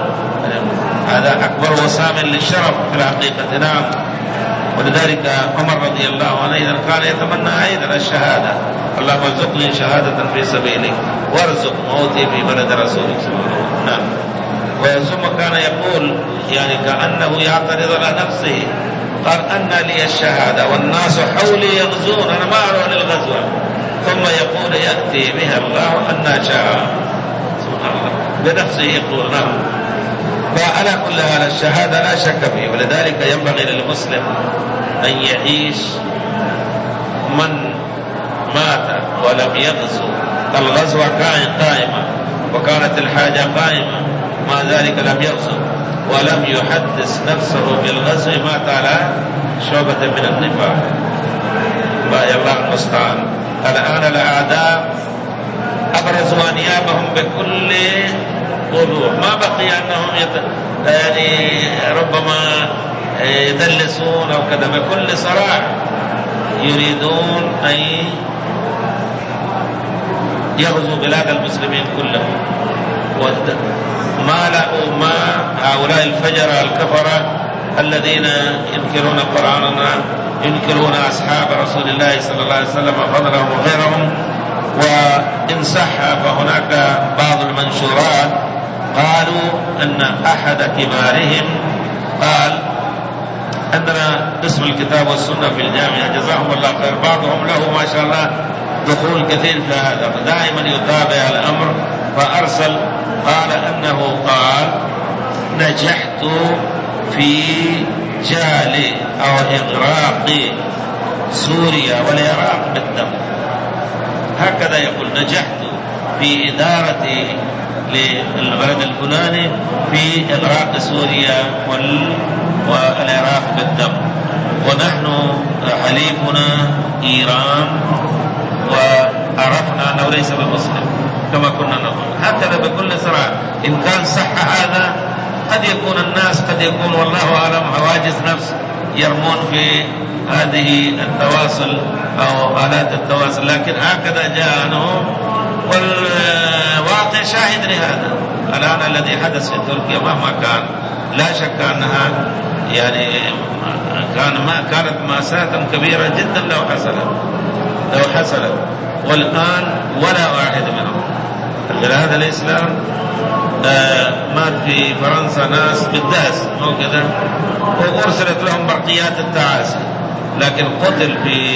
هذا أكبر وسام للشرف في الحقيقة. نعم. ولذلك عمر رضي الله عنه إذا كان يتمنى أيضا الشهادة، اللهم ارزقني شهادة في سبيلك وارزق موتي في بلد رسولك صلى الله عليه وسلم. نعم. وثم كان يقول يعني كأنه يعترض على نفسه، قال أن لي الشهادة والناس حولي يغزون، أنا ما أروح للغزوة، ثم يقول يأتي بها الله أن شاء، سبحان الله بنفسه يقول. نعم. فعلى كل حال الشهادة لا شك فيه، ولذلك ينبغي للمسلم أن يعيش من مات ولم يغزو، الغزوة كانت قائمة وكانت الحاجة قائمة، مع ذلك لم يغزو ولم يحدث نفسه بالغزو، مات على شعبة من النفاق. باي الله المستعان. الآن الأعداء أبرزوا أنيابهم بكل وضوح، ما بقي أنهم يت... يعني ربما يدلسون أو كذا، بكل صراحة يريدون أن يغزو بلاد المسلمين كلهم. ما لقوا ما هؤلاء الفجر الكفرة الذين ينكرون القرآن، ينكرون أصحاب رسول الله صلى الله عليه وسلم فضلهم وغيرهم. وإن صح فهناك بعض المنشورات قالوا أن أحد كبارهم قال عندنا اسم الكتاب والسنة في الجامعة جزاهم الله خير، بعضهم له ما شاء الله دخول كثير في هذا، فدائما يتابع الأمر، فأرسل قال أنه قال نجحت في جعل أو إغراق سوريا والعراق بالدم، هكذا يقول نجحت في إدارة للبلد الفلاني في إغراق سوريا والعراق بالدم، ونحن حليفنا إيران وعرفنا أنه ليس بمسلم كما كنا نقول، هكذا بكل صراحة. إن كان صح هذا قد يكون الناس قد يكون والله أعلم حواجز نفس يرمون في هذه التواصل أو آلات التواصل، لكن هكذا جاء عنهم، والواقع شاهد لهذا. الآن الذي حدث في تركيا مهما كان لا شك أنها يعني كان ما كانت مأساة كبيرة جدا لو حصلت. لو حصلت، والآن ولا واحد منهم. البلاد الإسلام آه مات في فرنسا ناس بالدهس مو كذا، وأرسلت لهم برقيات التعاسي، لكن قتل في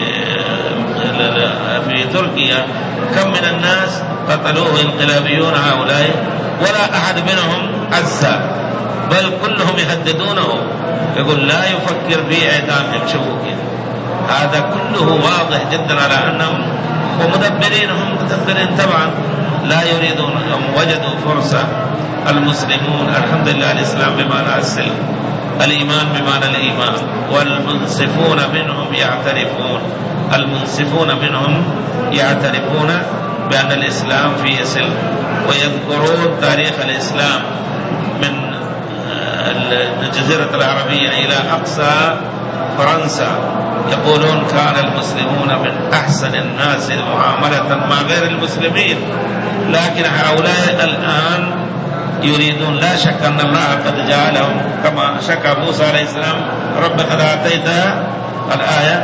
في تركيا كم من الناس قتلوه انقلابيون هؤلاء، ولا أحد منهم عزى، بل كلهم يهددونه، يقول لا يفكر في إعدامهم. شوفوا كذا، هذا كله واضح جدا على أنهم ومدبرين، هم مدبرين طبعا، لا يريدون. هم وجدوا فرصة المسلمون، الحمد لله الإسلام بمعنى السلم، الإيمان بمعنى الإيمان، والمنصفون منهم يعترفون المنصفون منهم يعترفون بأن الإسلام فيه سلم، ويذكرون تاريخ الإسلام من الجزيرة العربية إلى أقصى فرنسا. يقولون كان المسلمون من أحسن الناس معاملة مع غير المسلمين، لكن هؤلاء الآن يريدون، لا شك أن الله قد جعلهم كما شكى موسى عليه السلام: رب قد آتيت الآية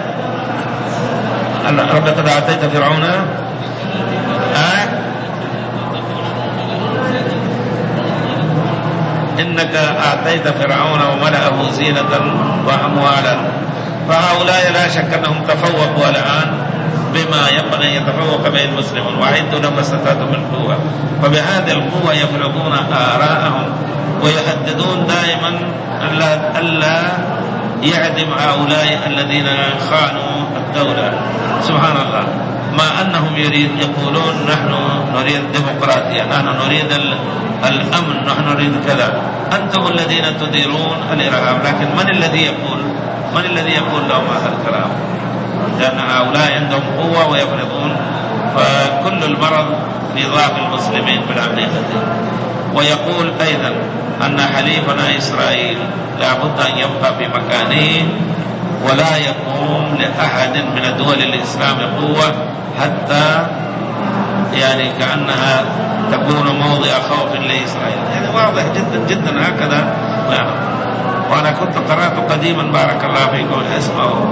رب قد آتيت فرعون آه إنك آتيت فرعون وملأه زينة وأموالا. فهؤلاء لا شك أنهم تفوقوا الآن بما ينبغي أن يتفوق به المسلمون، وأعدوا لهم ما استطعتم من قوة. فبهذه القوة يفرضون آراءهم ويهددون دائما ألا يعدم هؤلاء الذين خانوا الدولة. سبحان الله، ما أنهم يريد يقولون نحن نريد ديمقراطية، نحن نريد الأمن، نحن نريد كذا. أنتم الذين تديرون الإرهاب، لكن من الذي يقول من الذي يقول لهم هذا الكلام؟ لأن هؤلاء عندهم قوة ويفرضون. فكل المرض في ضعف المسلمين بالحقيقة. ويقول أيضا أن حليفنا إسرائيل لابد أن يبقى في مكانه، ولا يقوم لأحد من الدول الإسلام قوة حتى يعني كأنها تكون موضع خوف لإسرائيل. يعني واضح جدا جدا هكذا. وأنا كنت قرأت قديما بارك الله فيكم اسمه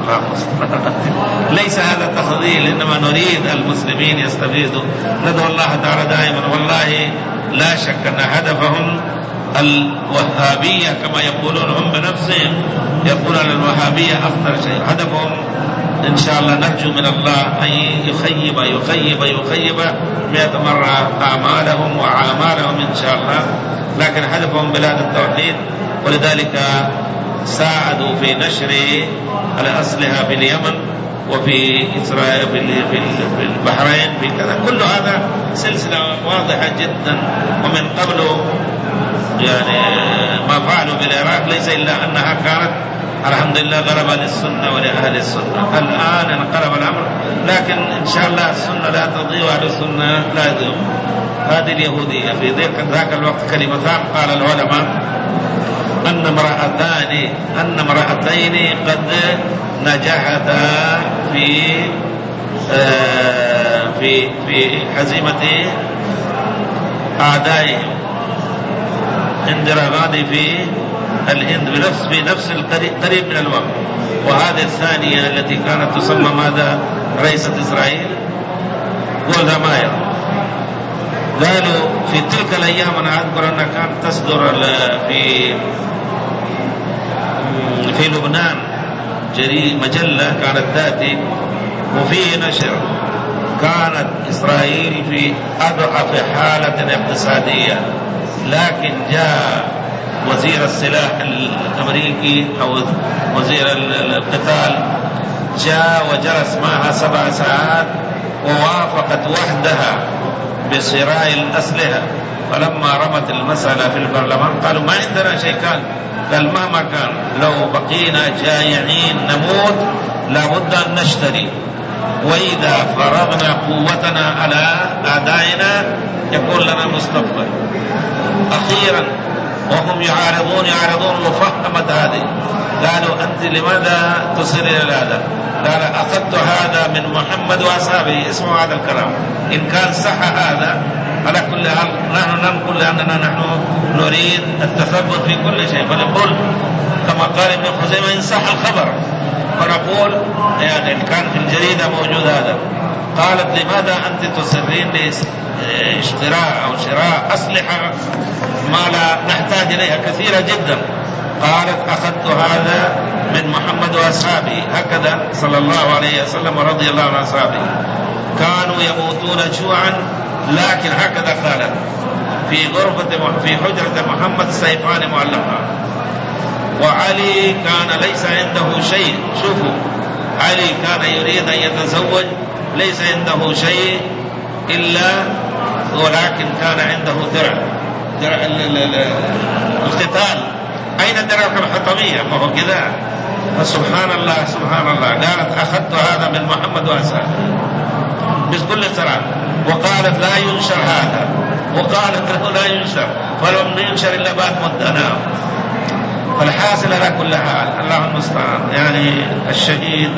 ليس هذا تفضيل، إنما نريد المسلمين يستفيدوا. ندعو الله تعالى دائما، والله لا شك أن هدفهم الوهابية كما يقولون هم بنفسهم، يقولون الوهابية أخطر شيء. هدفهم إن شاء الله نرجو من الله أن يخيب يخيب يخيب مئة مرة أعمالهم وأعمالهم إن شاء الله، لكن هدفهم بلاد التوحيد. ولذلك ساعدوا في نشر الأسلحة في اليمن وفي إسرائيل في البحرين في كذا. كل هذا سلسلة واضحة جدا. ومن قبل يعني ما فعلوا بالعراق ليس إلا أنها كانت الحمد لله غلبة للسنة ولأهل السنة. الآن انقلب الأمر، لكن إن شاء الله السنة لا تضيع وأهل السنة لا يضيع. هذه اليهودية في ذاك الوقت كلمتان قال العلماء أن امرأتان أن امرأتين قد نجحتا في في في هزيمة أعدائهم اندرا غاندي في الهند بنفس في نفس القريب من الوقت. وهذه الثانية التي كانت تسمى ماذا رئيسة إسرائيل جولدا ماير. قالوا في تلك الأيام أنا أذكر أنها كانت تصدر في في لبنان جري مجلة كانت تأتي وفيه نشر كانت إسرائيل في أضعف حالة اقتصادية، لكن جاء وزير السلاح الأمريكي أو وزير القتال جاء وجلس معها سبع ساعات ووافقت وحدها بشراء الأسلحة. فلما رمت المسألة في البرلمان قالوا ما عندنا شيء. كان قال مهما كان لو بقينا جائعين نموت لابد أن نشتري، وإذا فرضنا قوتنا على أعدائنا يكون لنا مستقبل. أخيرا وهم يعارضون يعارضون وفهمت هذه. قالوا أنت لماذا تصر إلى هذا؟ قال أخذت هذا من محمد وأصحابه. اسمعوا هذا الكلام، إن كان صح هذا على كل حال نحن نقول لأننا نحن نريد التثبت في كل شيء. فنقول كما قال ابن خزيمة إن صح الخبر، فنقول يعني كان في الجريدة موجود هذا. قالت لماذا أنت تصرين لاشتراء أو شراء أسلحة ما لا نحتاج إليها كثيرة جدا؟ قالت أخذت هذا من محمد وأصحابه، هكذا صلى الله عليه وسلم ورضي الله عن أصحابه، كانوا يموتون جوعا لكن هكذا قالت في غرفة في حجرة محمد سيفان معلقان. وعلي كان ليس عنده شيء، شوفوا علي كان يريد أن يتزوج، ليس عنده شيء إلا ولكن كان عنده درع، درع القتال. أين درعك الحطمية؟ ما هو كذا. فسبحان الله سبحان الله، قالت أخذت هذا من محمد وأصحابه بكل صراحة. وقالت لا ينشر هذا، وقالت له لا ينشر، فلم ينشر إلا بعد مدة. فالحاصل على كل حال الله المستعان، يعني الشهيد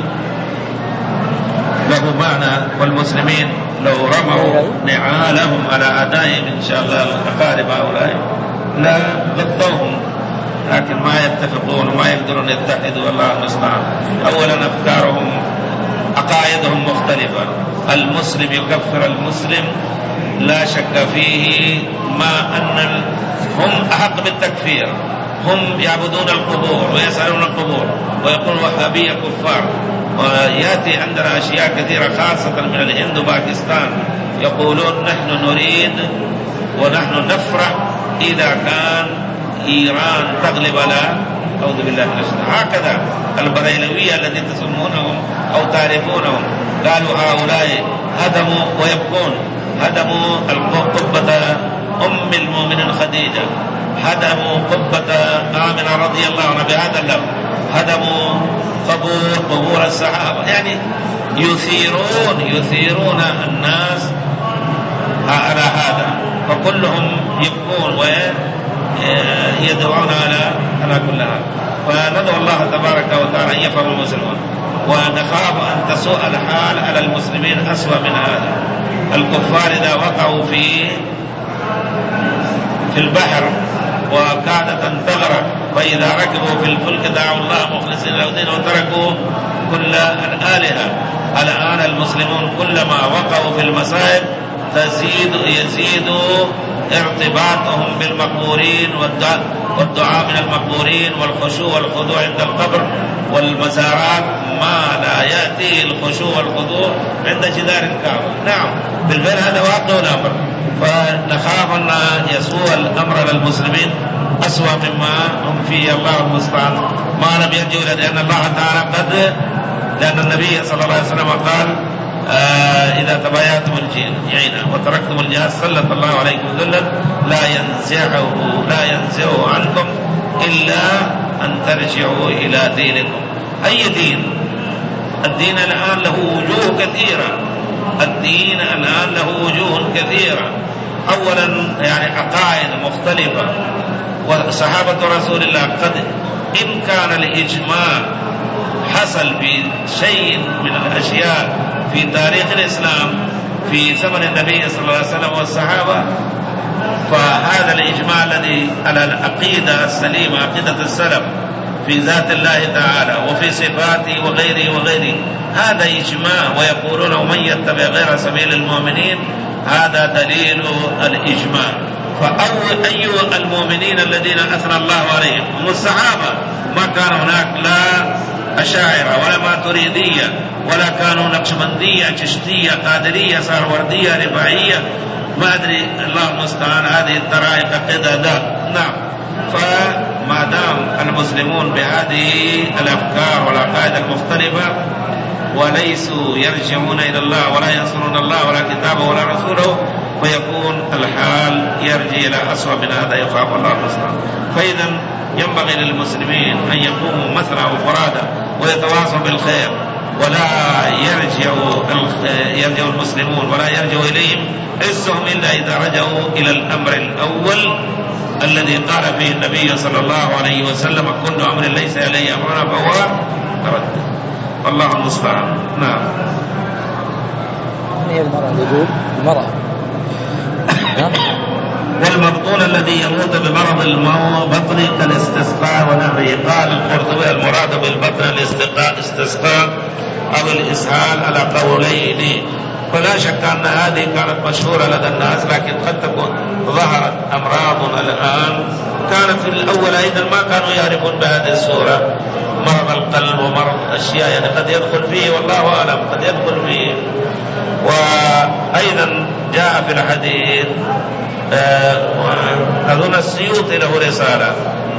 له معنى، والمسلمين لو رموا نعالهم على أعدائهم إن شاء الله الأقارب هؤلاء لا غطوهم، لكن ما يتفقون وما يقدرون يتحدوا. والله المستعان. أولا أفكارهم عقائدهم مختلفة. المسلم يكفر المسلم لا شك فيه، ما أن هم أحق بالتكفير، هم يعبدون القبور ويسألون القبور ويقول وهابية كفار. ويأتي عندنا أشياء كثيرة خاصة من الهند وباكستان يقولون نحن نريد ونحن نفرح إذا كان إيران تغلب على أعوذ بالله من الشيطان. هكذا البريلوية الذين تسمونهم أو تعرفونهم قالوا هؤلاء هدموا ويبكون، هدموا قبة أم المؤمنين خديجة، هدموا قبة آمنة رضي الله عنها بهذا اللفظ، هدموا قبور قبور الصحابة. يعني يثيرون يثيرون الناس على هذا، فكلهم يبكون ويدعون على على كل هذا. فندعو الله تبارك وتعالى أن يفهم المسلمون، ونخاف أن تسوء الحال على المسلمين أسوأ من هذا. الكفار إذا وقعوا في في البحر وكادت أن تغرق، فإذا ركبوا في الفلك دعوا الله مخلصين له الدين وتركوا كل الآلهة. الآن المسلمون كلما وقعوا في المصائب تزيد يزيد ارتباطهم بالمقبورين والدعاء, والدعاء من المقبورين والخشوع والخضوع عند القبر والمزارات، ما لا يأتي الخشوع والخضوع عند جدار الكعبة. نعم بالفعل هذا واقع الأمر، فنخاف أن يسوء الأمر للمسلمين أسوأ مما هم فيه. الله المستعان. ما لم يرجعوا، لأن الله تعالى قد لأن النبي صلى الله عليه وسلم قال آه إذا تبايعتم الجيل وتركتم الجهاد سلط الله عليكم ذلا لا ينزعه لا ينزعه عنكم إلا أن ترجعوا إلى دينكم. أي دين؟ الدين الآن له وجوه كثيرة، الدين الآن له وجوه كثيرة. أولا يعني عقائد مختلفة، وصحابة رسول الله قد إن كان الإجماع حصل في شيء من الأشياء في تاريخ الإسلام في زمن النبي صلى الله عليه وسلم والصحابة، فهذا الإجماع الذي على العقيدة السليمة عقيدة السلف في ذات الله تعالى وفي صفاته وغيره وغيره، هذا إجماع. ويقولون ومن يتبع غير سبيل المؤمنين، هذا دليل الإجماع. فأول أي المؤمنين الذين أثنى الله عليهم هم الصحابة، ما كان هناك لا أشاعرة ولا ماتريدية ولا كانوا نقشبندية چشتية قادرية سهروردية رفاعية، ما أدري الله المستعان هذه الطرائق قددا. نعم. فما دام المسلمون بهذه الأفكار والعقائد المختلفة وليسوا يرجعون إلى الله ولا ينصرون الله ولا كتابه ولا رسوله، فيكون الحال يرجع إلى أسوأ من هذا، يخاف الله المستعان. فإذا ينبغي للمسلمين أن يقوموا مثلا وفرادا ويتواصوا بالخير، ولا يرجع يرجع المسلمون ولا يرجع إليهم عزهم إلا إذا رجعوا إلى الأمر الأول الذي قال فيه النبي صلى الله عليه وسلم كل أمر ليس عليه أمرنا فهو رد. والله المستعان. نعم. من هي المرأة اللي يقول المرأة والمبطون الذي يموت بمرض البطن كالاستسقاء ونحوه. قال القرطبي المراد بالبطن الاستسقاء أو الإسهال على قولين. فلا شك أن هذه كانت مشهورة لدى الناس، لكن قد تكون ظهرت أمراض الآن كانت في الأول أيضا ما كانوا يعرفون بهذه الصورة، مرض القلب ومرض أشياء يعني قد يدخل فيه والله أعلم قد يدخل فيه. وأيضا جاء في الحديث أظن السيوطي له رسالة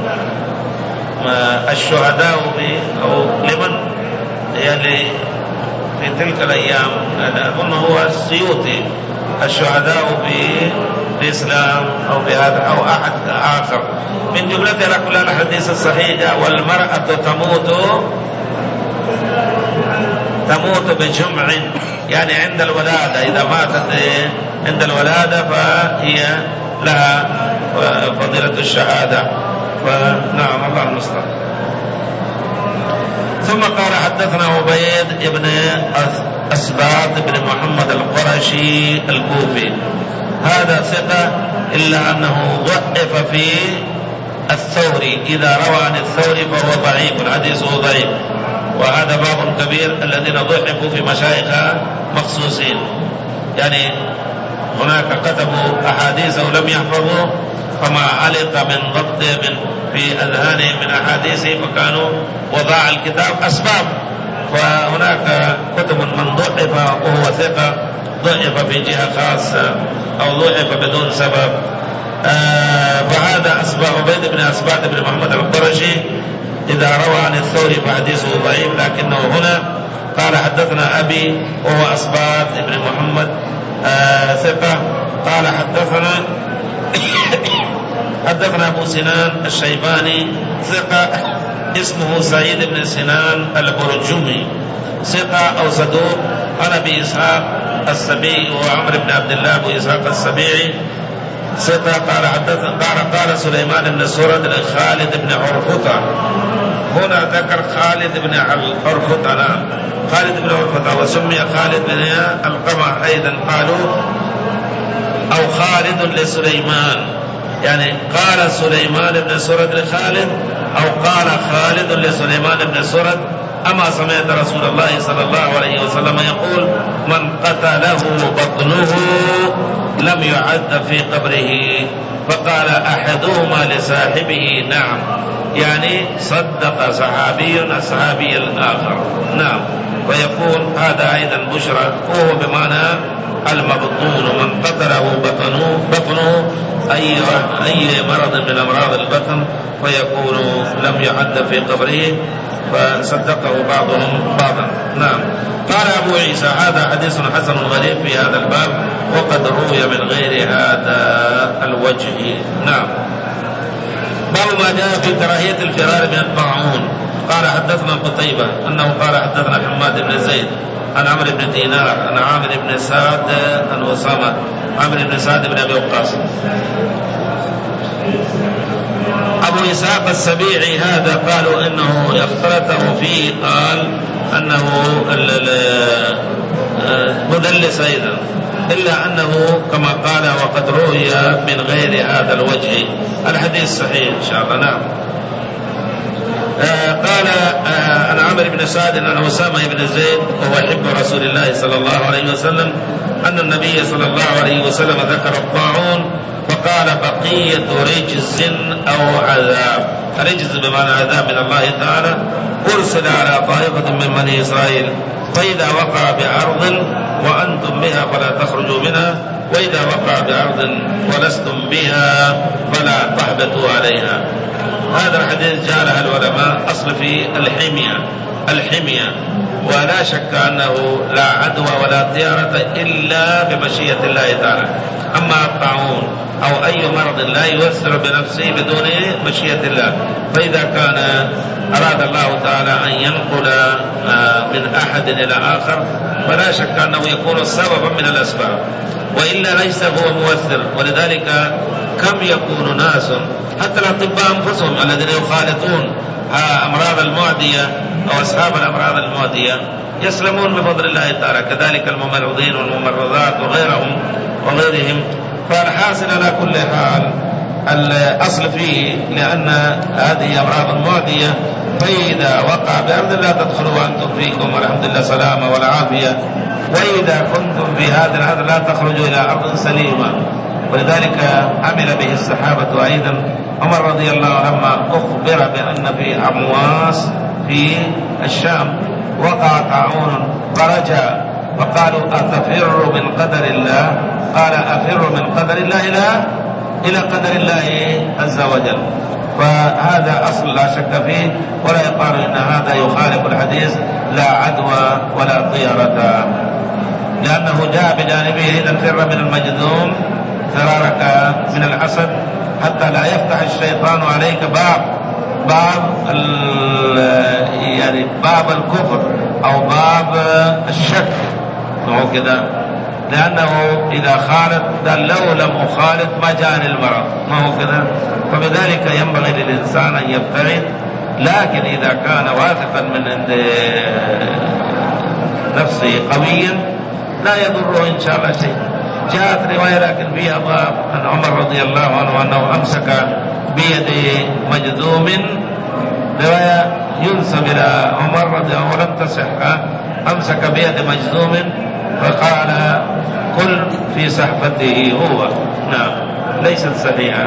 الشهداء أو لمن يعني في تلك الأيام، أظن هو السيوطي الشهداء في الإسلام أو في هذا أو أحد آخر من جملة على كل الحديث الصحيح. والمرأة تموت تموت بجمع يعني عند الولادة، إذا ماتت عند الولادة فهي لها فضيلة الشهادة. فنعم الله المستعان. ثم قال حدثنا عبيد بن أسباط بن محمد القرشي الكوفي، هذا ثقة إلا أنه ضعف في الثوري، إذا روى عن الثوري فهو ضعيف حديثه ضعيف. وهذا باب كبير الذين ضعفوا في مشايخ مخصوصين، يعني هناك كتبوا أحاديث ولم يحفظوا فما علق من ضبط من في أذهانهم من أحاديثه فكانوا وضاع الكتاب أسباب. وهناك كتب من ضعف وهو ثقة ضعف في جهة خاصة أو ضعف بدون سبب. آه فهذا أسباب عبيد بن أسباط بن محمد القرشي إذا روى عن الثوري فحديثه ضعيف، لكنه هنا قال حدثنا أبي وهو أسباط بن محمد آه ثقة. قال حدثنا حدثنا أبو سنان الشيباني ثقة اسمه سعيد بن سنان البرجمي ثقة أو صدوق. عن أبي إسحاق السبيعي وعمر بن عبد الله أبو إسحاق السبيعي ثقة. قال حدثنا قال قال سليمان بن سرد لخالد بن عرفطة، هنا ذكر خالد بن عرفطة نعم خالد بن عرفطة، وسمي خالد بن القمع أيضا قالوا أو خالد لسليمان، يعني قال سليمان بن سرد لخالد أو قال خالد لسليمان بن سرد أما سمعت رسول الله صلى الله عليه وسلم يقول من قتله بطنه لم يعد في قبره؟ فقال أحدهما لصاحبه نعم، يعني صدق صحابي الصحابي الآخر نعم. ويكون هذا أيضا بشرى وهو بمعنى المبطون، من قتله بطنه بطنه أي أي مرض من أمراض البطن فيكون لم يعد في قبره، فصدقه بعضهم بعضا نعم. قال أبو عيسى هذا حديث حسن غريب في هذا الباب وقد روي من غير هذا الوجه نعم. باب ما جاء في كراهية الفرار من الطاعون. قال حدثنا قتيبة أنه قال حدثنا حماد بن زيد عن عمرو بن دينار عن عامر بن سعد عن أسامة عامر بن سعد بن أبي وقاص. أبو إسحاق السبيعي هذا قالوا إنه اختلطه فيه، قال أنه مدلس أيضا، إلا أنه كما قال وقد روي من غير هذا الوجه. الحديث صحيح إن شاء الله نعم. آه قال عن آه عمرو بن سعد عن أسامة بن زيد وهو حب رسول الله صلى الله عليه وسلم أن النبي صلى الله عليه وسلم ذكر الطاعون فقال بقية رجز أو عذاب، رجز بمعنى عذاب من الله تعالى أرسل على طائفة من بني إسرائيل، فإذا وقع بأرض وأنتم بها فلا تخرجوا منها، وإذا وقع بأرض ولستم بها فلا تهبطوا عليها. هذا الحديث جعله العلماء أصل في الحمية الحمية ولا شك أنه لا عدوى ولا طيرة إلا بمشيئة الله تعالى. أما الطاعون أو أي مرض لا يؤثر بنفسه بدون مشيئة الله، فإذا كان أراد الله تعالى أن ينقل من أحد إلى آخر فلا شك أنه يكون سببا من الأسباب، وإلا ليس هو مؤثر. ولذلك كم يكون ناس حتى الأطباء أنفسهم الذين يخالطون أمراض المعدية أو أصحاب الأمراض المعدية يسلمون بفضل الله تعالى، كذلك الممرضين والممرضات وغيرهم وغيرهم فالحاصل على كل حال الأصل فيه، لأن هذه أمراض معدية، فإذا وقع بأمر الله تدخلوا وأنتم فيكم والحمد لله سلامة والعافية، وإذا كنتم في هذا العذر لا تخرجوا إلى أرض سليمة. ولذلك عمل به الصحابة أيضا. عمر رضي الله عنه لما أخبر بأن في أمواس في الشام وقع طاعون فرجع وقالوا أتفر من قدر الله؟ قال أفر من قدر الله إلى إلى قدر الله عز وجل. فهذا أصل لا شك فيه، ولا يقال إن هذا يخالف الحديث لا عدوى ولا طيرة، لأنه جاء بجانبه إذا فر من المجذوم فرارك من الأسد، حتى لا يفتح الشيطان عليك باب باب يعني باب الكفر أو باب الشك كذا، لأنه إذا خالط لو لم أخالط ما جاءني المرض، ما هو كذا. فبذلك ينبغي للإنسان أن يبتعد، لكن إذا كان واثقا من عند نفسه قويا لا يضره إن شاء الله شيء. جاءت رواية لكن فيها ضعف عن عمر رضي الله عنه أنه أمسك بيد مجذوم، رواية ينسب إلى عمر رضي الله عنه ولم تصح، أمسك بيد مجذوم فقال كل في صحفته هو. نعم، ليست صحيحة.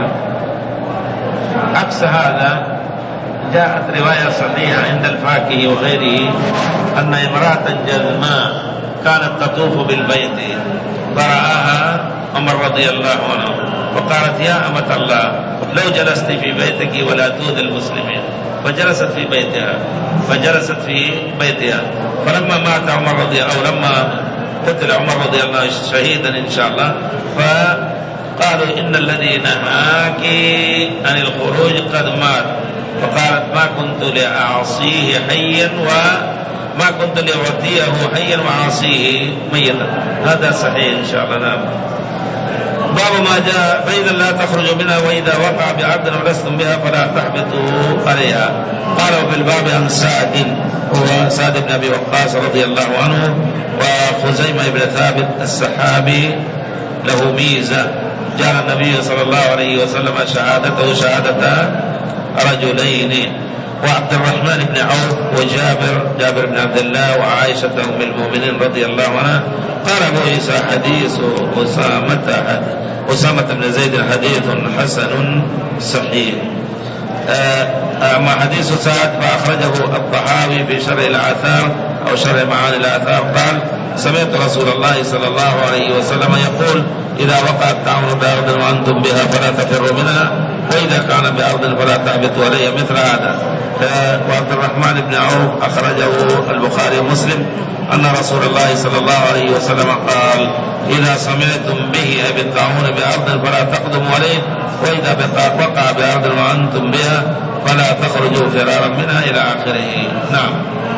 عكس هذا جاءت رواية صحيحة عند الفاكهي وغيره أن امرأة جذماء كانت تطوف بالبيت فرآها عمر رضي الله عنه وقالت يا أمة الله لو جلست في بيتك ولا تؤذي المسلمين، فجلست في بيتها فجلست في بيتها فلما مات عمر رضي الله أو لما قتل عمر رضي الله شهيدا إن شاء الله، فقالوا إن الذي نهاك عن الخروج قد مات، فقالت ما كنت لأعصيه حيا وما كنت لأعطيه حيا وأعصيه ميتا. هذا صحيح إن شاء الله. نعم. باب ما جاء فإذا لا تخرج منها وإذا وقع بعبد ولستم بها فلا تحبطوا عليها. قالوا في الباب عن سعد هو سعد بن أبي وقاص رضي الله عنه، وخزيمة بن ثابت السحابي له ميزة، جعل النبي صلى الله عليه وسلم شهادته شهادة رجلين، وعبد الرحمن بن عوف وجابر جابر بن عبد الله وعائشة أم المؤمنين رضي الله عنها. قال أبو عيسى حديث أسامة أسامة بن زيد حديث حسن صحيح. أما حديث سعد فأخرجه الطحاوي في شرح الآثار أو شرح معاني الآثار قال سمعت رسول الله صلى الله عليه وسلم يقول إذا وقع الطاعون بأرض وأنتم بها فلا تفروا منها، وإذا كان بأرض فلا تهبطوا عليها، مثل هذا. وعبد الرحمن بن عوف أخرجه البخاري ومسلم أن رسول الله صلى الله عليه وسلم قال إذا سمعتم به بالطاعون بأرض فلا تقدموا عليه، وإذا وقع بأرض وأنتم بها فلا تخرجوا فرارا منها إلى آخره. نعم.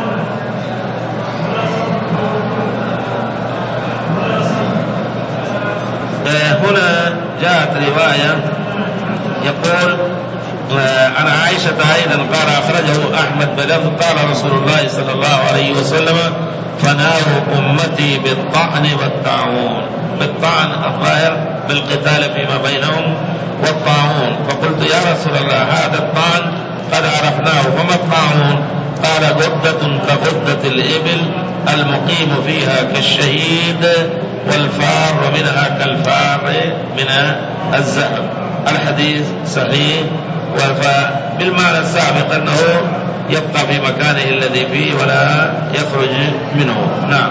هنا جاءت رواية يقول عن عائشة أيضا قال أخرجه أحمد بلفظ قال رسول الله صلى الله عليه وسلم فنار أمتي بالطعن والطاعون. بالطعن الظاهر بالقتال فيما بينهم، والطاعون فقلت يا رسول الله هذا الطعن قد عرفناه فما الطاعون؟ قال غدة كغدة الإبل المقيم فيها كالشهيد والفار ومنها كالفار من الذهب. الحديث صحيح، وبالمعنى السابق أنه يبقى في مكانه الذي فيه ولا يخرج منه. نعم.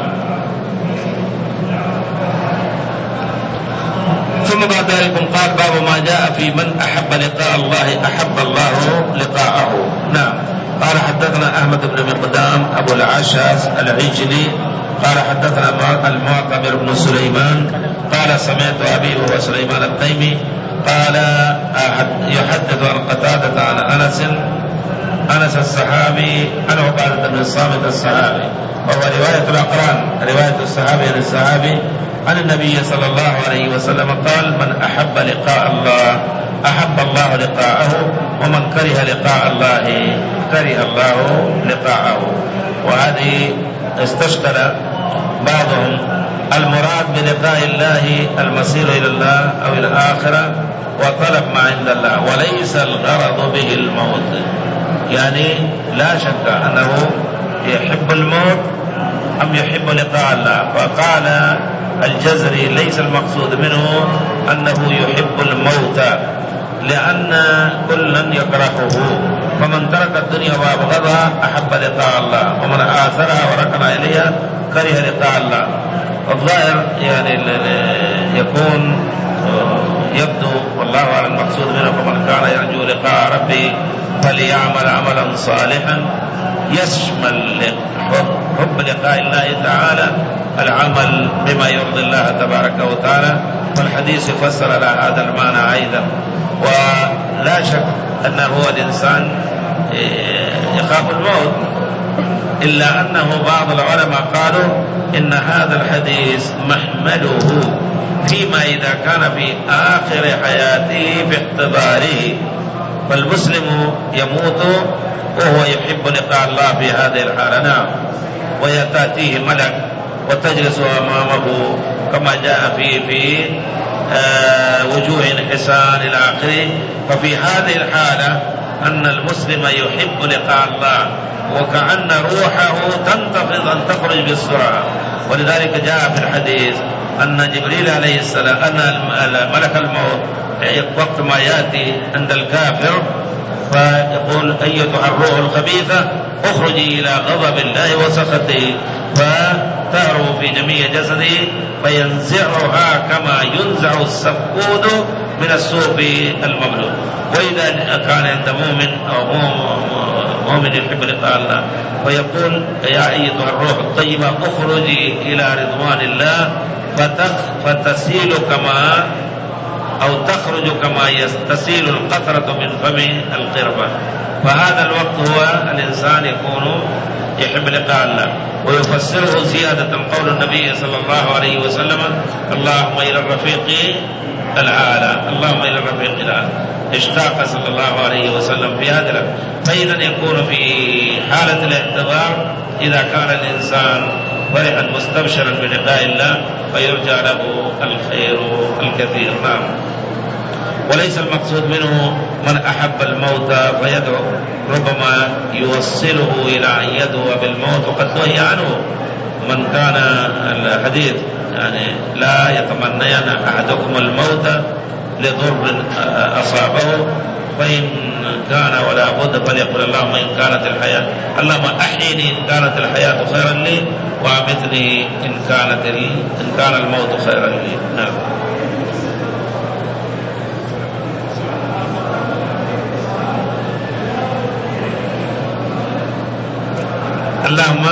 ثم بعد ذلك قال باب ما جاء في من أحب لقاء الله أحب الله لقاءه. نعم. قال حدثنا أحمد بن مقدام أبو العشاس العجلي قال حدثنا المعتمر بن سليمان قال سمعت أبي وهو سليمان التيمي قال يحدث عن قتادة عن أنس أنس الصحابي عن عبادة بن الصامت الصحابي، وهو رواية الأقران رواية الصحابي عن الصحابي عن النبي صلى الله عليه وسلم قال من أحب لقاء الله أحب الله لقاءه، ومن كره لقاء الله كره الله لقاءه. وهذه استشكل بعضهم المراد بلقاء الله المصير إلى الله أو إلى الآخرة وطلب ما عند الله، وليس الغرض به الموت. يعني لا شك أنه يحب الموت أم يحب لقاء الله. فقال الجزري ليس المقصود منه أنه يحب الموت، لأن كلا يكرهه، فمن ترك الدنيا وأبغضها أحب لقاء الله، ومن آثرها وركن إليها كره لقاء الله. الظاهر يعني يكون يبدو والله أعلم المقصود منه فمن كان يرجو لقاء ربه فليعمل عملا صالحا يشمل حب لقاء الله تعالى العمل بما يرضي الله تبارك وتعالى، والحديث يفسر على هذا المعنى أيضا. ولا شك أنه هو الإنسان يخاف الموت، إلا أنه بعض العلماء قالوا إن هذا الحديث محمله فيما إذا كان في آخر حياته باحتضاره، فالمسلم يموت وهو يحب لقاء الله في هذه الحالة، نعم، ويتأتيه ملك وتجلس أمامه كما جاء في في آه وجوه حسان إلى آخره. ففي هذه الحالة أن المسلم يحب لقاء الله وكأن روحه تنتفض أن تخرج بالسرعة. ولذلك جاء في الحديث أن جبريل عليه السلام أن ملك الموت وقت ما يأتي عند الكافر فيقول أيتها الروح الخبيثة اخرجي إلى غضب الله وسخطه، فتهرب في جميع جسده فينزعها كما ينزع السفود من السوق المبلول. وإذا كان عند مؤمن أو مؤمن يحب لقاء الله فيقول يا أيتها الروح الطيبة اخرجي إلى رضوان الله فتسيل كما أو تخرج كما تسيل القطرة من فم القربة. فهذا الوقت هو الإنسان يكون يحب لقاء الله. ويفسره زيادة قول النبي صلى الله عليه وسلم اللهم إلى الرفيق الأعلى، اللهم إلى الرفيق الأعلى، اشتاق صلى الله عليه وسلم في هذا. فإذا يكون في حالة الاعتبار إذا كان الإنسان فرحا مستبشرا بلقاء الله فيرجى له الخير الكثير، نعم. وليس المقصود منه من أحب الموت فيدعو، ربما يوصله إلى أن يدعو بالموت وقد نهي عنه. من كان الحديث يعني لا يتمنين أحدكم الموت لضر أصابه، فإن كان ولا بد فليقل اللهم إن كانت الحياة اللهم أحيني إن كانت الحياة خيرا لي وأمتني إن كانت إن كان الموت خيرا لي، نعم. اللهم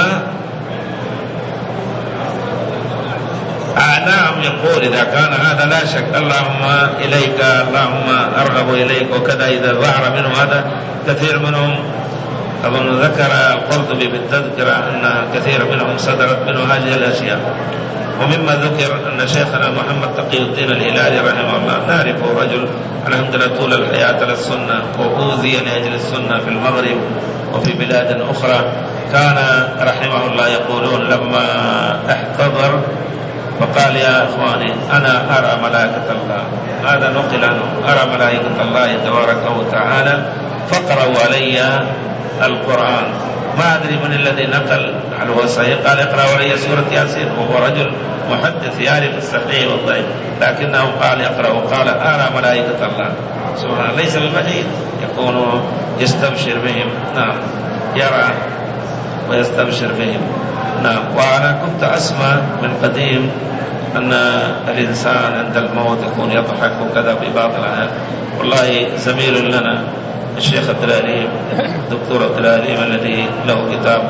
نعم يقول إذا كان هذا لا شك اللهم إليك اللهم أرغب إليك وكذا. إذا ظهر منه هذا كثير منهم أظن ذكر القرطبي بالتذكرة أن كثير منهم صدرت منه هذه الأشياء. ومما ذكر أن شيخنا محمد تقي الدين الهلالي رحمه الله نعرفه رجل الحمد لله طول الحياة للسنة وأوذي لأجل السنة في المغرب وفي بلاد أخرى. كان رحمه الله يقولون لما احتضر فقال يا إخواني أنا أرى ملائكة الله، هذا نقل عنه، أرى ملائكة الله تبارك وتعالى فاقرأوا علي القرآن. ما أدري من الذي نقل هل هو صحيح، قال اقرأوا علي سورة ياسين، وهو رجل محدث يعرف الصحيح والضعيف، لكنه قال يقرأ قال أرى ملائكة الله. سبحان الله، ليس بالبعيد يكون يستبشر بهم، نعم، يرى ويستبشر بهم، نعم. وأنا كنت أسمع من قديم أن الإنسان عند الموت يكون يضحك وكذا في بعض الأحيان. والله زميل لنا الشيخ عبد العليم دكتور عبد العليم الذي له كتاب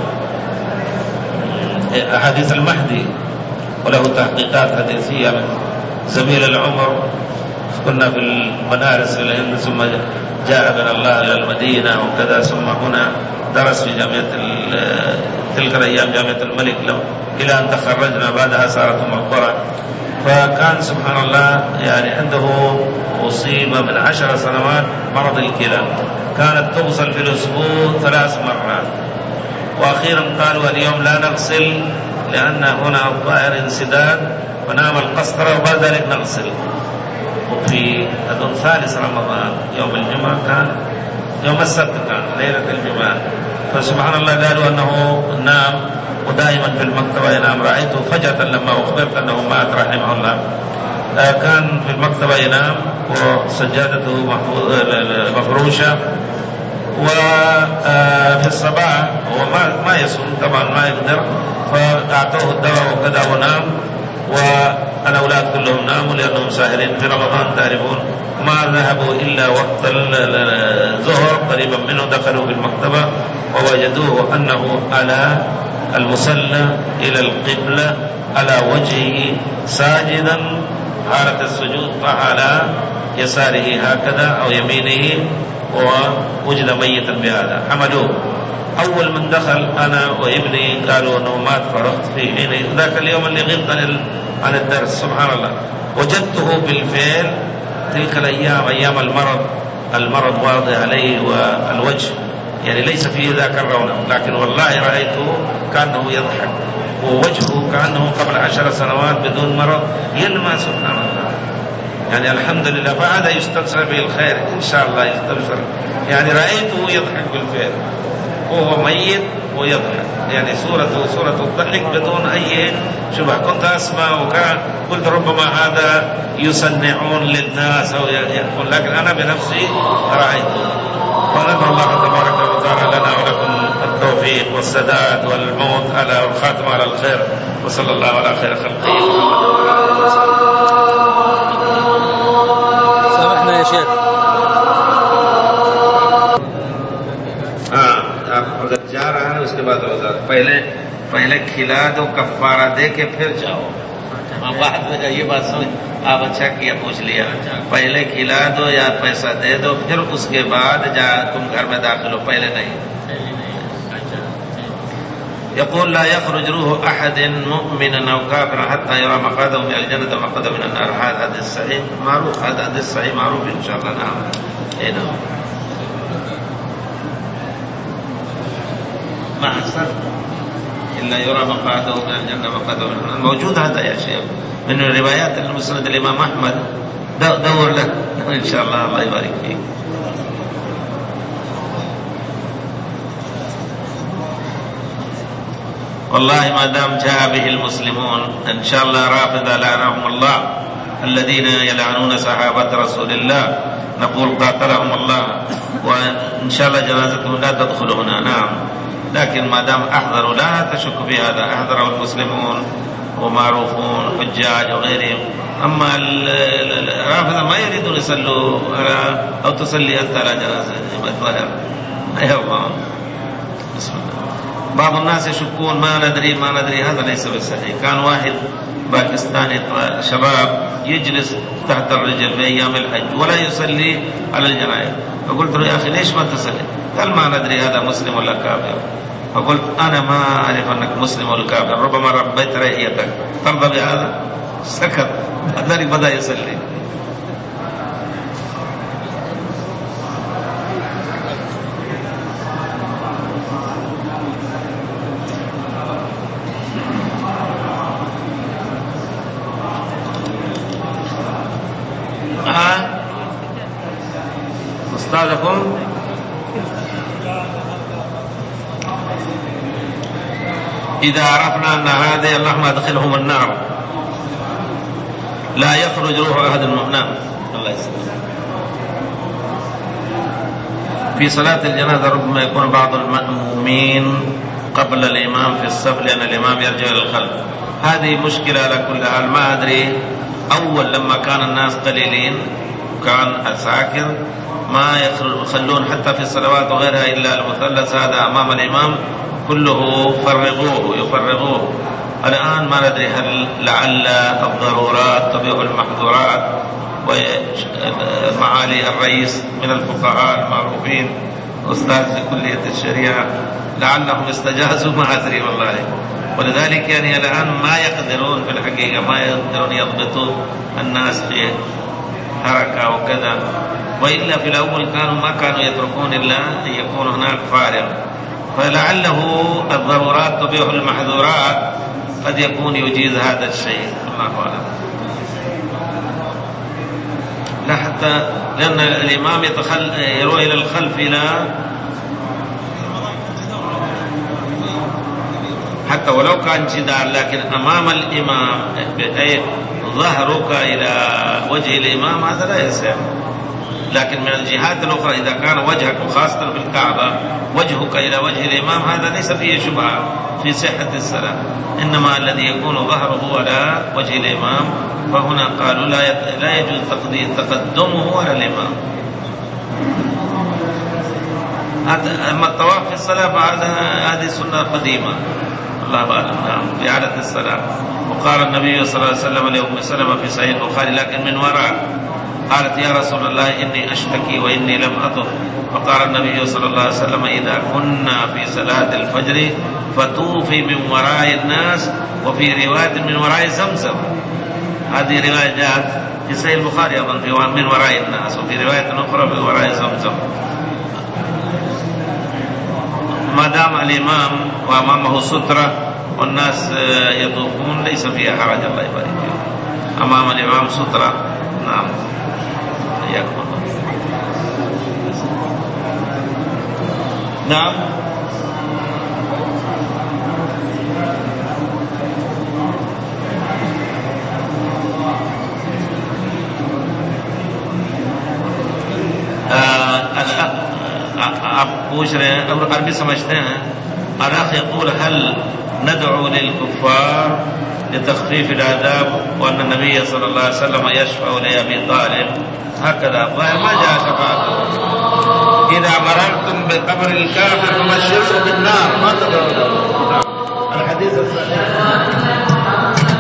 أحاديث المهدي وله تحقيقات حديثية، زميل العمر، كنا في المدارس في الهند ثم جاء من الله إلى المدينة وكذا، ثم هنا درس في جامعة تلك الأيام جامعة الملك له إلى أن تخرجنا، بعدها صارت أم القرى. فكان سبحان الله يعني عنده أصيب من عشر سنوات مرض الكلى، كانت تغسل في الأسبوع ثلاث مرات، وأخيرا قالوا اليوم لا نغسل لأن هنا الظاهر انسداد، ونام القسطرة وبعد ذلك نغسل. وفي أظن ثالث رمضان يوم الجمعة كان، يوم السبت كان ليلة الجمعة، فسبحان الله قالوا أنه نام ودائما في المكتبة ينام. رأيته فجأة لما أخبرت أنه مات رحمه الله، كان في المكتبة ينام وسجادته مفروشة، وفي الصباح هو ما ما يصوم طبعا ما يقدر، فأعطوه الدواء وكذا ونام، والأولاد كلهم ناموا لأنهم ساهرين في رمضان تعرفون. ما ذهبوا إلا وقت الظهر قريبا منه، دخلوا في المكتبة ووجدوه أنه على المصلى إلى القبلة على وجهه ساجدا حالة السجود، فعلى يساره هكذا أو يمينه، ووجد ميتا بهذا. حملوه. أول من دخل أنا وابني قالوا أنه مات، فرحت في حين ذاك اليوم اللي غبت عن الدرس. سبحان الله، وجدته بالفعل تلك الأيام، أيام المرض، المرض واضح عليه والوجه يعني ليس فيه ذاك الرونق، لكن والله رأيته كأنه يضحك، ووجهه كأنه قبل عشر سنوات بدون مرض يلمع. سبحان الله، يعني الحمد لله. فهذا يستبشر به الخير إن شاء الله، يستبشر. يعني رأيته يضحك بالفعل وهو ميت ويضحك، يعني صورته صورة الضحك بدون أي شبه. كنت أسمع وكان قلت ربما هذا يصنعون للناس أو يكون، لكن أنا بنفسي رأيته. ونسأل الله تبارك وتعالى لنا ولكم التوفيق والسداد والموت على والخاتم على الخير، وصلى الله على خير خلقه. سامحنا يا شيخ. जा रहा है उसके बाद रोजा, पहले पहले खिला दो, कफ्फारा दे के फिर जाओ। बाद में ये बात समझ, आप अच्छा किया पूछ लिया। पहले खिला दो या पैसा दे दो, फिर उसके बाद जा तुम घर में दाखिल हो, पहले नहीं। يقول لا يخرج روح أحد مؤمنا أو كافرا حتى يرى مقعده من الجنة ومقعده من النار. هذا حديث صحيح معروف، هذا حديث صحيح معروف إن شاء الله. نعم إيه نعم ما حصل إلا يرى مقعده من الجنة ومقعده من النار. موجود هذا يا شيخ من الروايات المسند الإمام أحمد، دور لك إن شاء الله. الله يبارك فيك. والله ما دام جاء به المسلمون إن شاء الله رافضة لعنهم الله، الذين يلعنون صحابة رسول الله نقول قاتلهم الله، وإن شاء الله جنازتهم لا تدخل هنا. نعم، لكن ما دام أحضروا لا تشك في هذا، أحضروا المسلمون ومعروفون حجاج وغيرهم. أما الرافضة ما يريدون يصلوا أو تصلي أنت على جنازة الظاهر. أيوة بسم الله. بعض الناس يشكون ما ندري ما ندري، هذا ليس بالصحيح. كان واحد باكستاني شباب يجلس تحت الرجل في أيام الحج ولا يصلي على الجنائز، فقلت له يا أخي ليش ما تصلي؟ قال ما ندري هذا مسلم ولا كافر. فقلت أنا ما أعرف أنك مسلم ولا كافر، ربما ربيت رعيتك، ترضى بهذا؟ سكت، ذلك بدأ يصلي. أستاذكم إذا عرفنا أن هذه اللهم أدخلهم النار لا يخرج روح أحد المؤمنين. الله يسلمك. في صلاة الجنازة ربما يكون بعض المأمومين قبل الإمام في الصف لأن الإمام يرجع إلى الخلف. هذه مشكلة على كل حال. ما أدري أول لما كان الناس قليلين كان أساكر ما يخلون حتى في الصلوات وغيرها إلا المثلث هذا أمام الإمام كله فرغوه يفرغوه. الآن ما ندري هل لعل الضرورات تبيح المحظورات، ومعالي الرئيس من الفقهاء المعروفين أستاذ في كلية الشريعة لعلهم استجازوا، ما أدري والله. ولذلك يعني الآن ما يقدرون في الحقيقة ما يقدرون يضبطوا الناس في حركة وكذا، وإلا في الأول كانوا ما كانوا يتركون إلا أن يكون هناك فارغ. فلعله الضرورات تبيح المحظورات، قد يكون يجيز هذا الشيء، الله أعلم. لا حتى لأن الإمام يتخل يروح إلى الخلف إلى حتى ولو كان جدار، لكن أمام الإمام أي ظهرك إلى وجه الإمام هذا لا يصح. لكن من الجهات الأخرى إذا كان وجهك وخاصة في الكعبة وجهك إلى وجه الإمام هذا ليس فيه شبهة في صحة الصلاة، إنما الذي يكون ظهره على وجه الإمام فهنا قالوا لا لا يجوز تقدمه على الإمام. أما الطواف في الصلاة فهذا هذه سنة قديمة، الله أعلم. نعم، لإعادة الصلاة. وقال النبي صلى الله عليه وسلم لأم سلمة في صحيح البخاري لكن من وراء، قالت يا رسول الله إني أشتكي وإني لم أطف، فقال النبي صلى الله عليه وسلم إذا كنا في صلاة الفجر فطوفي من وراء الناس، وفي رواية من وراء زمزم. هذه رواية جاءت في صحيح البخاري أيضا من وراء الناس، وفي رواية أخرى من وراء زمزم. ما دام الإمام وأمامه سترة والناس يطوفون ليس فيها حرج، الله يبارك فيهم. أمام الإمام سترة. نعم. نعم. आप पूछ रहे हैं, अब अरबी समझते हैं। अरख यक़ूल हल ندعو للكفار لتخفيف العذاب وأن النبي صلى الله عليه وسلم يشفع لأبي طالب، هكذا ما جاء شفاعته. إذا مررتم بقبر الكافر فبشروه بالنار، ما تدعوا له. الحديث الصحيح.